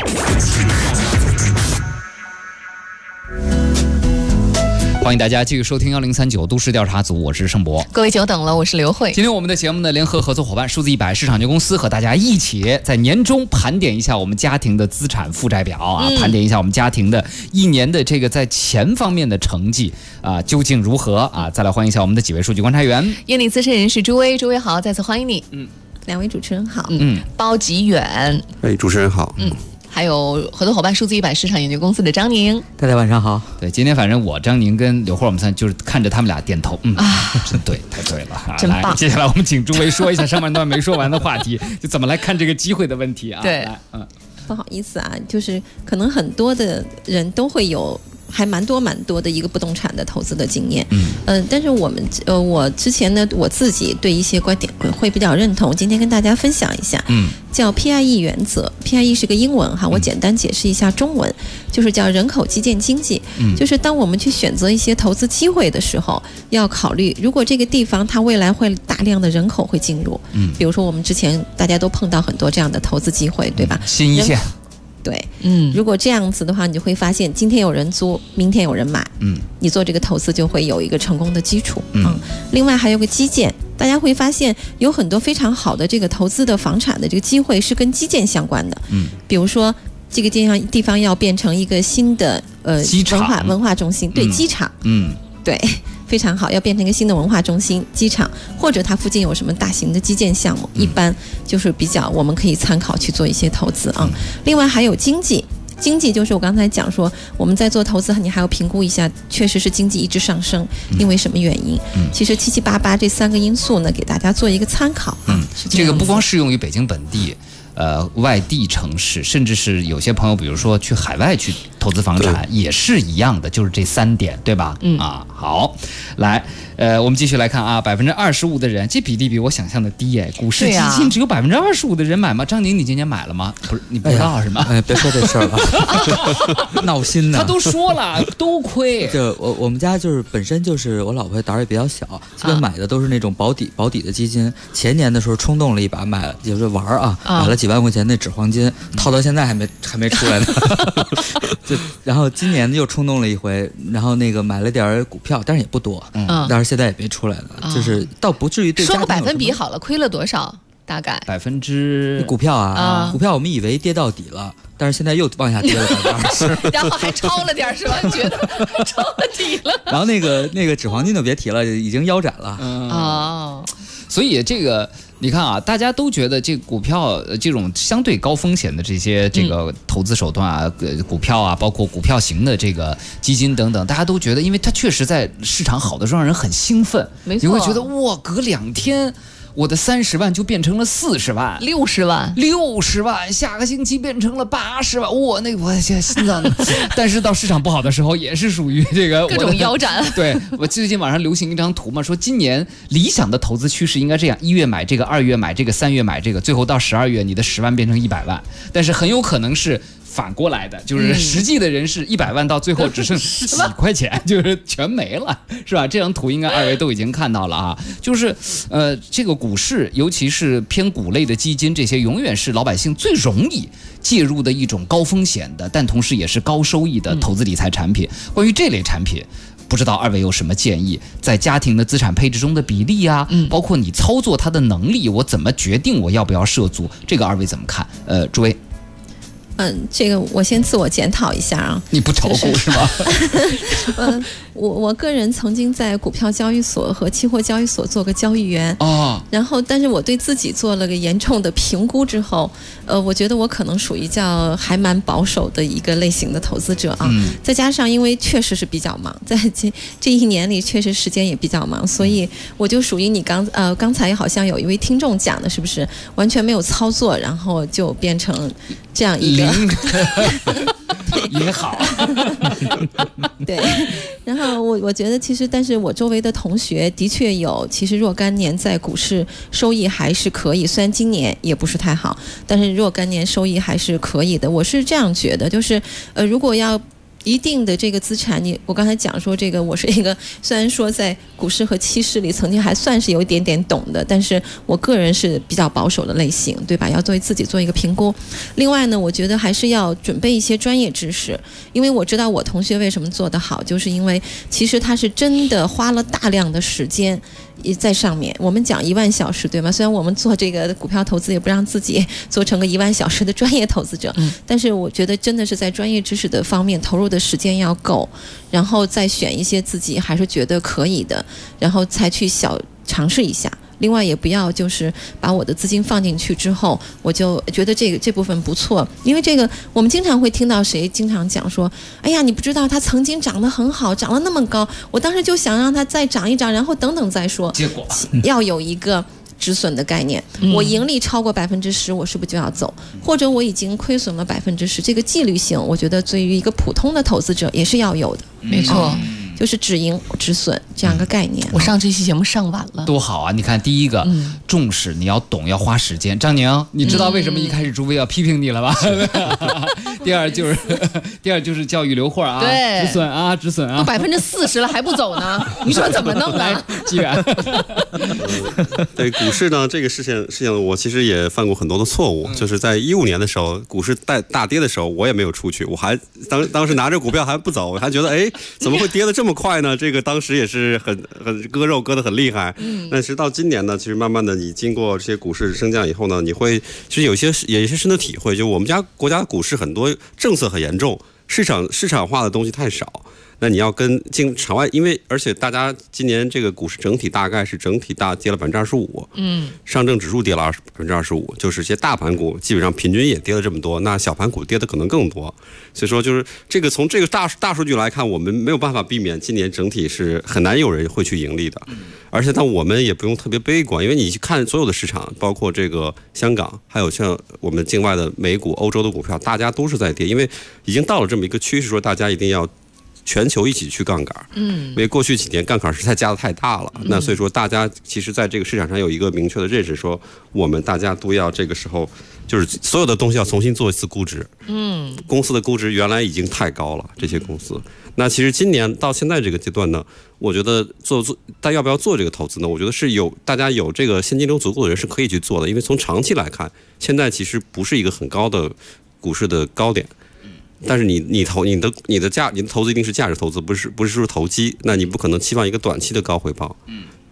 欢迎大家继续收听1039都市调查组，我是盛博。 各位久等了，我是刘慧。 今天我们的节目呢，联合合作伙伴数字100市场公司和大家一起在年终盘点一下我们家庭的资产负债表啊，盘点一下我们家庭的一年的这个在钱方面的成绩啊，究竟如何啊？再来欢迎一下我们的几位数据观察员。 业内资深人士朱威，朱威好，再次欢迎你。 两位主持人好。 包吉远。 主持人好。 还有合作伙伴数字100市场研究公司的张宁。 大家晚上好。 对，今天反正我张宁跟刘慧我们三就是看着他们俩点头，真对，太对了， 真棒。 接下来我们请朱威说一下上半段没说完的话题，就怎么来看这个机会的问题啊？ 对， 不好意思啊，就是可能很多的人都会有。还蛮多的一个不动产的投资的经验，但是我之前呢，我自己对一些观点会比较认同，今天跟大家分享一下，叫 PIE 原则 ，PIE 是个英文哈，我简单解释一下中文，就是叫人口基建经济，就是当我们去选择一些投资机会的时候，要考虑如果这个地方它未来会大量的人口会进入，比如说我们之前大家都碰到很多这样的投资机会，对吧？ 新一线。 对，如果这样子的话，你就会发现今天有人租，明天有人买，你做这个投资就会有一个成功的基础，另外还有个基建，大家会发现有很多非常好的这个投资的房产的这个机会是跟基建相关的，比如说这个地方要变成一个新的文化中心，对，机场，对。非常好，要变成一个新的文化中心、机场，或者它附近有什么大型的基建项目，一般就是比较我们可以参考去做一些投资啊。另外还有经济就是我刚才讲说，我们在做投资，你还要评估一下，确实是经济一直上升，因为什么原因？其实7、7、8、8这3个因素呢，给大家做一个参考。 这个不光适用于北京本地。外地城市，甚至是有些朋友，比如说去海外去投资房产，也是一样的，就是这3点，对吧？好，来，我们继续来看啊，25%的人，这比例比我想象的低哎，股市基金只有25%的人买吗？张宁，你今年买了吗？不是，你不知道是吗？ 别说这事儿了，闹心呢。 他都说了，都亏。 就我们家就是本身就是我老婆胆儿也比较小，基本买的都是那种保底的基金。前年的时候冲动了一把，买了就是玩啊，买了几万块钱那纸黄金，套到现在还没出来呢。然后今年又冲动了一回，然后那个买了点股票，但是也不多，但是现在也没出来了，就是倒不至于对。 说个百分比好了，亏了多少？ 大概股票啊，股票我们以为跌到底了，但是现在又往下跌了20%， 然后还超了点是吧？觉得超了底了。 然后那个纸黄金就别提了，已经腰斩了。 所以这个你看啊，大家都觉得这股票这种相对高风险的这些这个投资手段啊，股票啊，包括股票型的这个基金等等，大家都觉得，因为它确实在市场好的时候让人很兴奋， 没错， 你会觉得哇，隔2天。我的30万就变成了40万，60万，下个星期变成了80万，我心脏，但是到市场不好的时候也是属于这个各种腰斩。 对，我最近网上流行一张图嘛，说今年理想的投资趋势应该这样：1月买这个，2月买这个，3月买这个，最后到12月你的10万变成100万，但是很有可能是。反过来的，就是实际的人是100万，到最后只剩几块钱，就是全没了，是吧？这张图应该2位都已经看到了啊。就是这个股市，尤其是偏股类的基金，这些永远是老百姓最容易介入的一种高风险的，但同时也是高收益的投资理财产品。关于这类产品，不知道2位有什么建议？在家庭的资产配置中的比例啊，包括你操作它的能力，我怎么决定我要不要涉足？这个2位怎么看？诸位。 这个我先自我检讨一下啊。 你不炒股是吗？ 我个人曾经在股票交易所和期货交易所做个交易员然后但是我对自己做了个严重的评估之后，我觉得我可能属于叫还蛮保守的一个类型的投资者啊。再加上因为确实是比较忙，在这1年里确实时间也比较忙，所以我就属于你刚才好像有一位听众讲的，是不是完全没有操作，然后就变成这样一个也好对，然后我觉得其实，但是我周围的同学的确有，其实若干年在股市收益还是可以，虽然今年也不是太好，但是若干年收益还是可以的。我是这样觉得，就是如果要一定的这个资产，我刚才讲说这个，我是一个虽然说在股市和期市里曾经还算是有一点点懂的，但是我个人是比较保守的类型，对吧？要对自己做一个评估。另外呢，我觉得还是要准备一些专业知识，因为我知道我同学为什么做得好，就是因为其实他是真的花了大量的时间在上面。我们讲1万小时，对吗？虽然我们做这个股票投资也不让自己做成个1万小时的专业投资者，但是我觉得真的是在专业知识的方面投入的时间要够，然后再选一些自己还是觉得可以的，然后才去小尝试一下。另外也不要就是把我的资金放进去之后，我就觉得这部分不错，因为这个我们经常会听到谁经常讲说，哎呀，你不知道它曾经涨得很好，涨了那么高，我当时就想让它再涨一涨，然后等等再说。 结果要有一个止损的概念，我盈利超过10%，我是不是就要走？或者我已经亏损了10%，这个纪律性，我觉得对于一个普通的投资者也是要有的。 没错。 就是止盈止损这样个概念。 我上这期节目上晚了， 多好啊！你看，第一个重视，你要懂，要花时间。张宁，你知道为什么一开始朱飞要批评你了吧？第二就是教育留货啊， 对， 止损啊， 都 40%了还不走呢？你说怎么弄啊？ 既然对股市呢，这个事情我其实也犯过很多的错误，就是在15年的时候，股市大跌的时候，我也没有出去，我还当时拿着股票还不走，我还觉得哎，怎么会跌得这么快呢？这个当时也是很割肉割得很厉害。但是到今年呢，其实慢慢的你经过这些股市升降以后呢，你会其实有一些深的体会，就我们国家股市很多政策很严重，市场化的东西太少。那你要跟场外，因为而且大家今年这个股市整体大概是大跌了25%，上证指数跌了25%，就是些大盘股基本上平均也跌了这么多，那小盘股跌的可能更多。所以说就是这个从这个大数据来看，我们没有办法避免今年整体是很难有人会去盈利的。而且但我们也不用特别悲观，因为你去看所有的市场，包括这个香港，还有像我们境外的美股、欧洲的股票，大家都是在跌，因为已经到了这么一个趋势，说大家一定要全球一起去杠杆，因为过去几年杠杆实在加得太大了，那所以说大家其实在这个市场上有一个明确的认识，说我们大家都要这个时候就是所有的东西要重新做一次估值，公司的估值原来已经太高了，这些公司。那其实今年到现在这个阶段呢，我觉得大家要不要做这个投资呢？我觉得是大家有这个现金流足够的人是可以去做的，因为从长期来看，现在其实不是一个很高的股市的高点。但是你的投资一定是价值投资，不是说投机，那你不可能期望一个短期的高回报。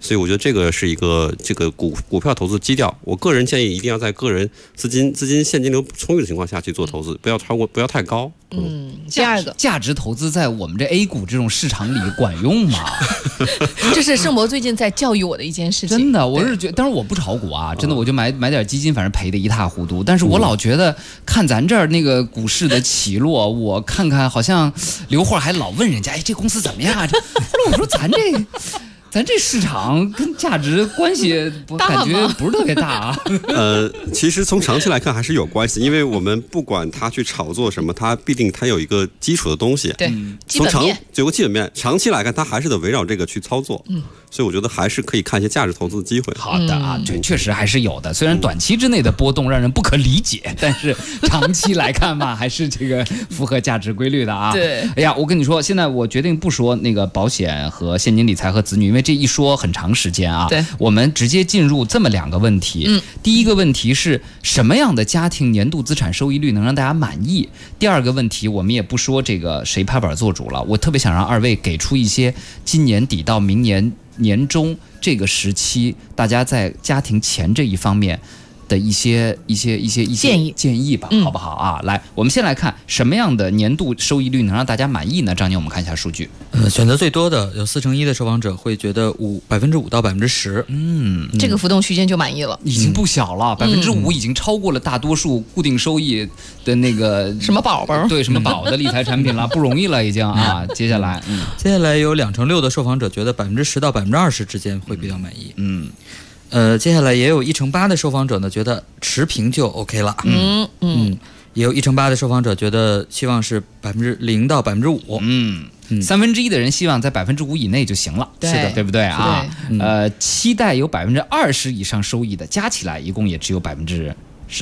所以我觉得这个是一个股票投资基调。我个人建议一定要在个人资金现金流充裕的情况下去做投资，不要太高。 第二个价值投资在我们这 A 股这种市场里管用吗？ 这是盛博最近在教育我的一件事情。 真的，我是觉得，当然我不炒股啊，真的我就买点基金，反正赔得一塌糊涂。但是我老觉得看咱这儿那个股市的起落，我看看好像刘霍还老问人家，哎，这公司怎么样啊？我说咱这市场跟价值关系，我感觉不是特别大啊。 其实从长期来看还是有关系，因为我们不管它去炒作什么，它必定它有一个基础的东西。 对，基本面有个基本面，长期来看它还是得围绕这个去操作。所以我觉得还是可以看一些价值投资的机会。 好的啊，这确实还是有的。虽然短期之内的波动让人不可理解，但是长期来看嘛，还是这个符合价值规律的啊。 对， 哎呀，我跟你说，现在我决定不说那个保险和现金理财和子女，因为这一说很长时间啊。 对， 我们直接进入这么2个问题。第一个问题是什么样的家庭年度资产收益率能让大家满意？第二个问题，我们也不说这个谁拍板做主了，我特别想让2位给出一些今年底到明年年中这个时期，大家在家庭钱这一方面的一些建议吧，好不好啊？来，我们先来看什么样的年度收益率能让大家满意呢？张宁，我们看一下数据。 选择最多的有41%的受访者会觉得5%到10%， 这个浮动区间就满意了， 已经不小了，5%已经超过了大多数固定收益的那个什么宝宝， 对，什么宝的理财产品了，不容易了已经啊。接下来有2%6的受访者觉得10%到20%之间会比较满意，接下来也有1%8的受访者呢觉得持平就 OK 了，也有1%8的受访者觉得希望是0%到5%， 1/3的人希望在5%以内就行了， 是的， 对不对啊？期待有20%以上收益的，加起来一共也只有13%。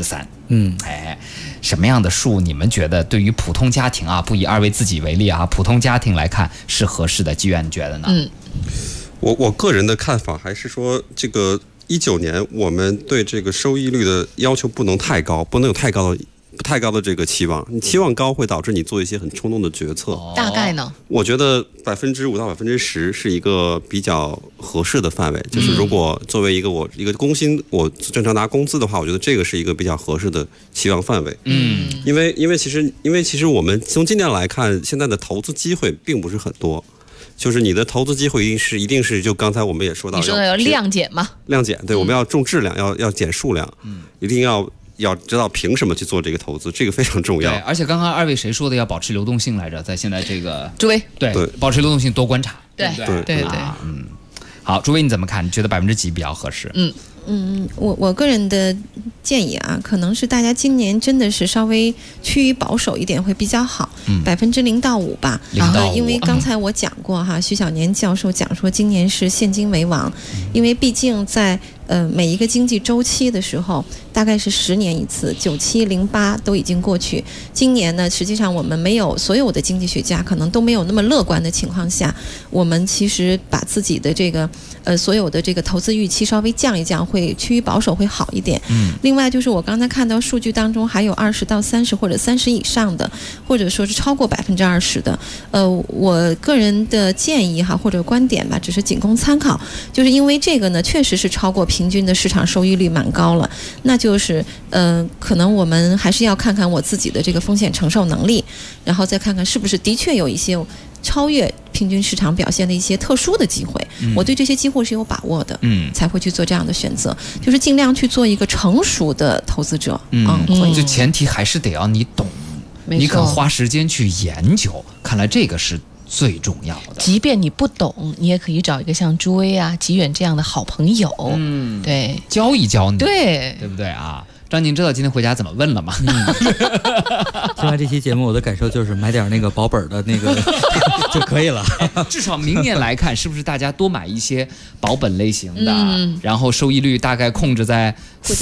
什么样的数你们觉得对于普通家庭啊，不以2位自己为例啊，普通家庭来看是合适的？纪元你觉得呢？ 我个人的看法还是说，这个19年我们对这个收益率的要求不能太高，不能有太高的这个期望。你期望高会导致你做一些很冲动的决策。 大概呢？ 我觉得5%到10%是一个比较合适的范围。就是如果作为一个工薪，我正常拿工资的话，我觉得这个是一个比较合适的期望范围。因为其实我们从今年来看，现在的投资机会并不是很多。就是你的投资机会一定是就刚才我们也说到， 你说的要量减嘛？ 量减，对，我们要重质量，要减数量，一定要知道凭什么去做这个投资，这个非常重要。 对，而且刚刚2位谁说的要保持流动性来着？在现在这个朱威， 对，保持流动性，多观察， 对， 好，朱威你怎么看？你觉得几比较合适？ 我个人的建议啊，可能是大家今年真的是稍微趋于保守一点会比较好，0%到5%吧。因为刚才我讲过哈，徐小年教授讲说今年是现金为王，因为毕竟在每一个经济周期的时候，大概是10年一次，97、08都已经过去。今年呢，实际上我们没有所有的经济学家可能都没有那么乐观的情况下，我们其实把自己的这个所有的这个投资预期稍微降一降，会趋于保守会好一点。另外就是我刚才看到数据当中还有20到30或者30以上的，或者说是超过20%的。我个人的建议哈或者观点吧，只是仅供参考。就是因为这个呢，确实是超过平均的市场收益率蛮高了，那就是可能我们还是要看看我自己的这个风险承受能力，然后再看看是不是的确有一些超越平均市场表现的一些特殊的机会，我对这些机会是有把握的，才会去做这样的选择，就是尽量去做一个成熟的投资者。 就前提还是得要你懂，你肯花时间去研究，看来这个是最重要的。 即便你不懂，你也可以找一个像朱威啊、纪远这样的好朋友，对， 教一教你， 对不对啊？张宁知道今天回家怎么问了吗？ 听完这期节目，我的感受就是买点那个保本的那个就可以了。 至少明年来看，是不是大家多买一些保本类型的，然后收益率大概控制在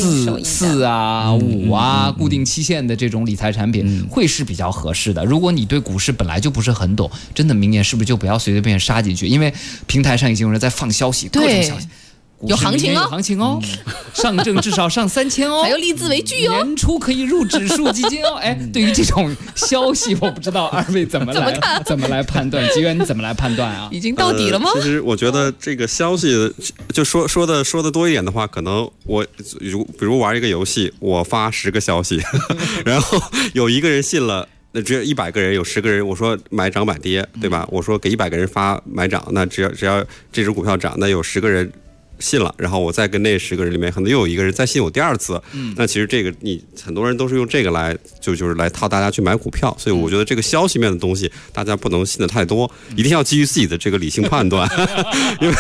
4啊、5啊，固定期限的这种理财产品，会是比较合适的。如果你对股市本来就不是很懂，真的明年是不是就不要随随便便杀进去？因为平台上已经有人在放消息，各种消息。 有行情哦， 有行情哦，上证至少上3000哦， 还有立字为据哦， 年初可以入指数基金哦。哎，对于这种消息，我不知道二位怎么来判断？吉源你怎么来判断啊？ 已经到底了吗？ 其实我觉得这个消息，就说的多一点的话，可能我比如玩一个游戏，我发10个消息，然后有1个人信了。那只有100个人，有10个人，我说买涨买跌，对吧？我说给100个人发买涨，那只要这只股票涨，那有10个人信了，然后我再跟那10个人里面，可能又有1个人再信我第2次。那其实这个很多人都是用这个来就是来套大家去买股票，所以我觉得这个消息面的东西，大家不能信的太多，一定要基于自己的这个理性判断。因为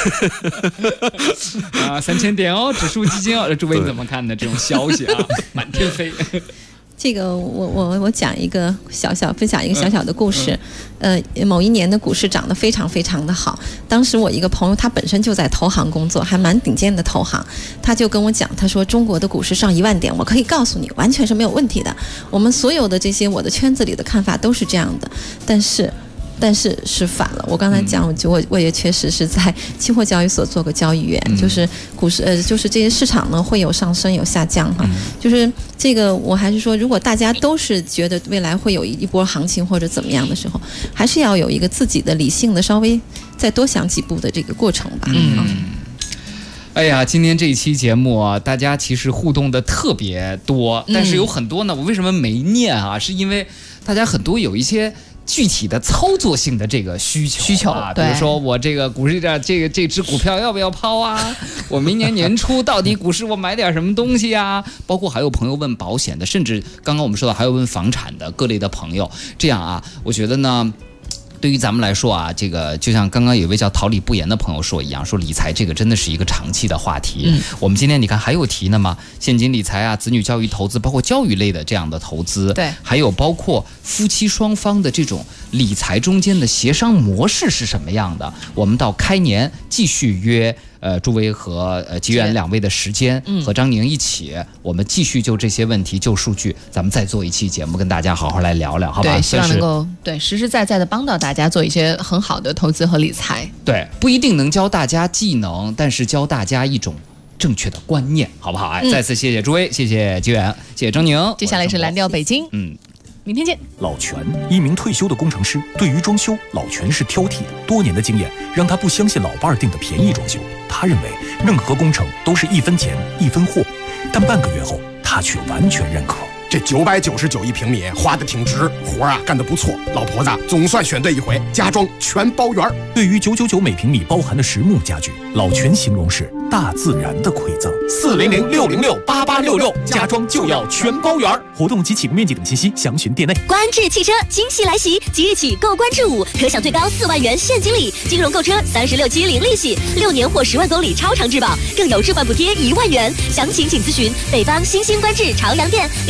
3000点哦，指数基金哦，诸位你怎么看呢？这种消息啊，满天飞。 这个我讲一个分享一个小小的故事。某一年的股市涨得非常非常的好，当时我一个朋友他本身就在投行工作，还蛮顶尖的投行，他就跟我讲，他说中国的股市上1万点，我可以告诉你完全是没有问题的，我们所有的这些我的圈子里的看法都是这样的，但是是反了。我刚才讲，我也确实是在期货交易所做过交易员，就是股市就是这些市场呢会有上升有下降哈，就是这个我还是说，如果大家都是觉得未来会有一波行情或者怎么样的时候，还是要有一个自己的理性的稍微再多想几步的这个过程吧。 哎呀，今天这一期节目啊，大家其实互动的特别多，但是有很多呢，我为什么没念啊？是因为大家很多有一些具体的操作性的这个需求啊，比如说我这个股市这只股票要不要抛啊？我明年年初到底股市我买点什么东西啊？包括还有朋友问保险的，甚至刚刚我们说到还有问房产的各类的朋友，这样啊，我觉得呢。对于咱们来说啊，这个就像刚刚有一位叫桃李不言的朋友说一样，说理财这个真的是一个长期的话题。我们今天你看还有提呢吗？现金理财啊，子女教育投资，包括教育类的这样的投资，对，还有包括夫妻双方的这种理财中间的协商模式是什么样的？我们到开年继续约朱薇和吉源2位的时间，和张宁一起，我们继续就这些问题就数据，咱们再做一期节目，跟大家好好来聊聊，好吧？ 对，希望能够实实在在的帮到大家做一些很好的投资和理财。 对，不一定能教大家技能，但是教大家一种正确的观念，好不好？再次谢谢朱薇，谢谢吉源，谢谢张宁。 接下来是蓝调北京，明天见。 老全，一名退休的工程师，对于装修，老全是挑剔的。多年的经验让他不相信老伴儿订的便宜装修，他认为任何工程都是1分钱1分货。但半个月后，他却完全认可。 这999一平米，花的挺值，活啊干得不错。老婆子总算选对一回，家装全包圆。 对于999每平米包含的实木家具，老全形容是大自然的馈赠。 400-606-8866，家装就要全包圆。 活动及起步面积等信息详询店内。 观致汽车惊喜来袭，即日起购观致5可享最高4万元现金礼，金融购车36期零利息，6年或10万公里超长质保，更有置换补贴1万元。详情请咨询北方新兴观致朝阳店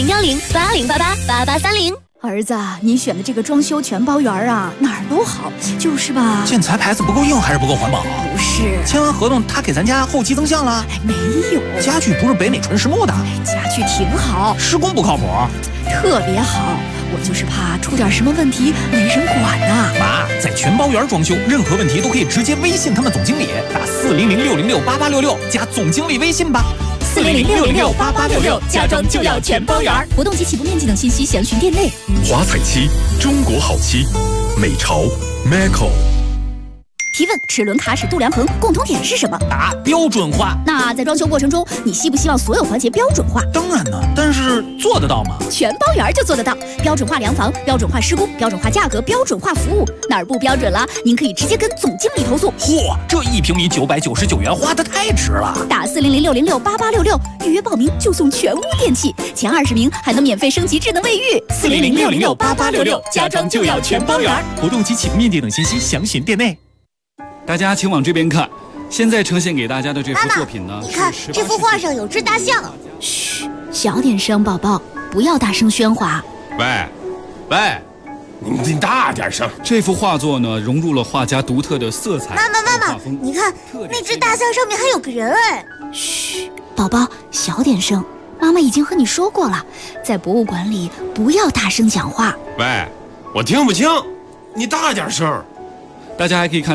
01080888830。 儿子，你选的这个装修全包圆啊，哪儿都好，就是吧？ 建材牌子不够硬还是不够环保？ 不是， 签完合同他给咱家后期增项了？ 没有， 家具不是北美纯实木的？ 家具挺好， 施工不靠谱， 特别好。我就是怕出点什么问题没人管呐。 妈，在全包圆装修，任何问题都可以直接微信他们总经理，打400-606-8866加总经理微信吧。 400-606-8866，家装就要全包圆。 活动及起步面积等信息详询店内。 华彩漆，中国好漆，美潮 Macco。 提问：齿轮卡驶度量衡共同点是什么？ 答：标准化。 那在装修过程中，你希不希望所有环节标准化？ 当然呢，但是做得到吗？ 全包圆就做得到，标准化量房、标准化施工、标准化价格、标准化服务，哪儿不标准了？您可以直接跟总经理投诉。 嚯，这1平米999元，花得太值了！ 打400-606-8866，预约报名就送全屋电器，前20名还能免费升级智能卫浴。 400-606-8866，家装就要全包圆。 活动及起步面积等信息详询店内。 大家请往这边看，现在呈现给大家的这幅作品呢， 你看这幅画上有只大象。 嘘，小点声，宝宝，不要大声喧哗。 喂，你大点声。 这幅画作呢，融入了画家独特的色彩。 妈妈，你看那只大象上面还有个人哎。 嘘，宝宝，小点声。妈妈已经和你说过了，在博物馆里不要大声讲话。 喂，我听不清，你大点声。 大家还可以看到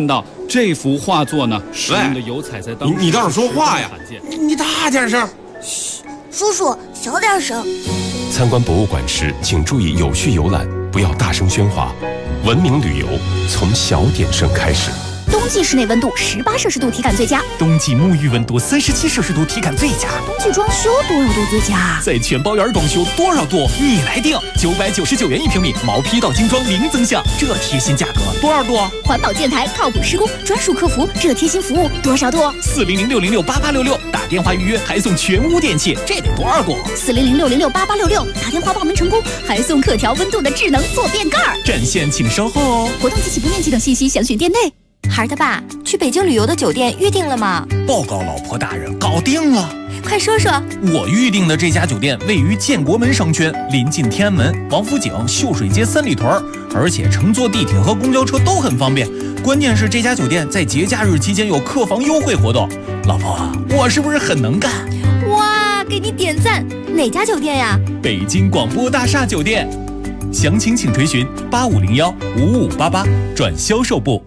这幅画作呢，使用的油彩在当时你倒是说话呀！你大点声。 嘘，叔叔小点声。 参观博物馆时，请注意有序游览，不要大声喧哗。文明旅游从小点声开始。 冬季室内温度18摄氏度体感最佳， 冬季沐浴温度37摄氏度体感最佳， 冬季装修多少度最佳？ 在全包园装修多少度？你来定，999元1平米，毛坯到精装零增项，这贴心价格多少度？ 环保建材，靠谱施工，专属客服，这贴心服务多少度 ？400-606-8866，打电话预约还送全屋电器，这得多少度 ？400-606-8866，打电话报名成功还送可调温度的智能坐便盖。 占线请稍后哦。 活动及其不面积等信息详询店内。孩儿他爸，去北京旅游的酒店预定了吗？ 报告老婆大人，搞定了。 快说说。 我预定的这家酒店位于建国门商圈，临近天安门、王府井、秀水街三里屯，而且乘坐地铁和公交车都很方便。关键是这家酒店在节假日期间有客房优惠活动。老婆，我是不是很能干？ 哇，给你点赞！哪家酒店呀？ 北京广播大厦酒店。详情请垂询8501-5588转销售部。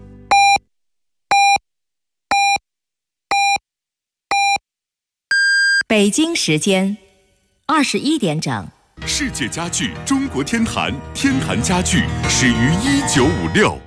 北京时间21点整。 世界家具中国天坛，天坛家具始于1956。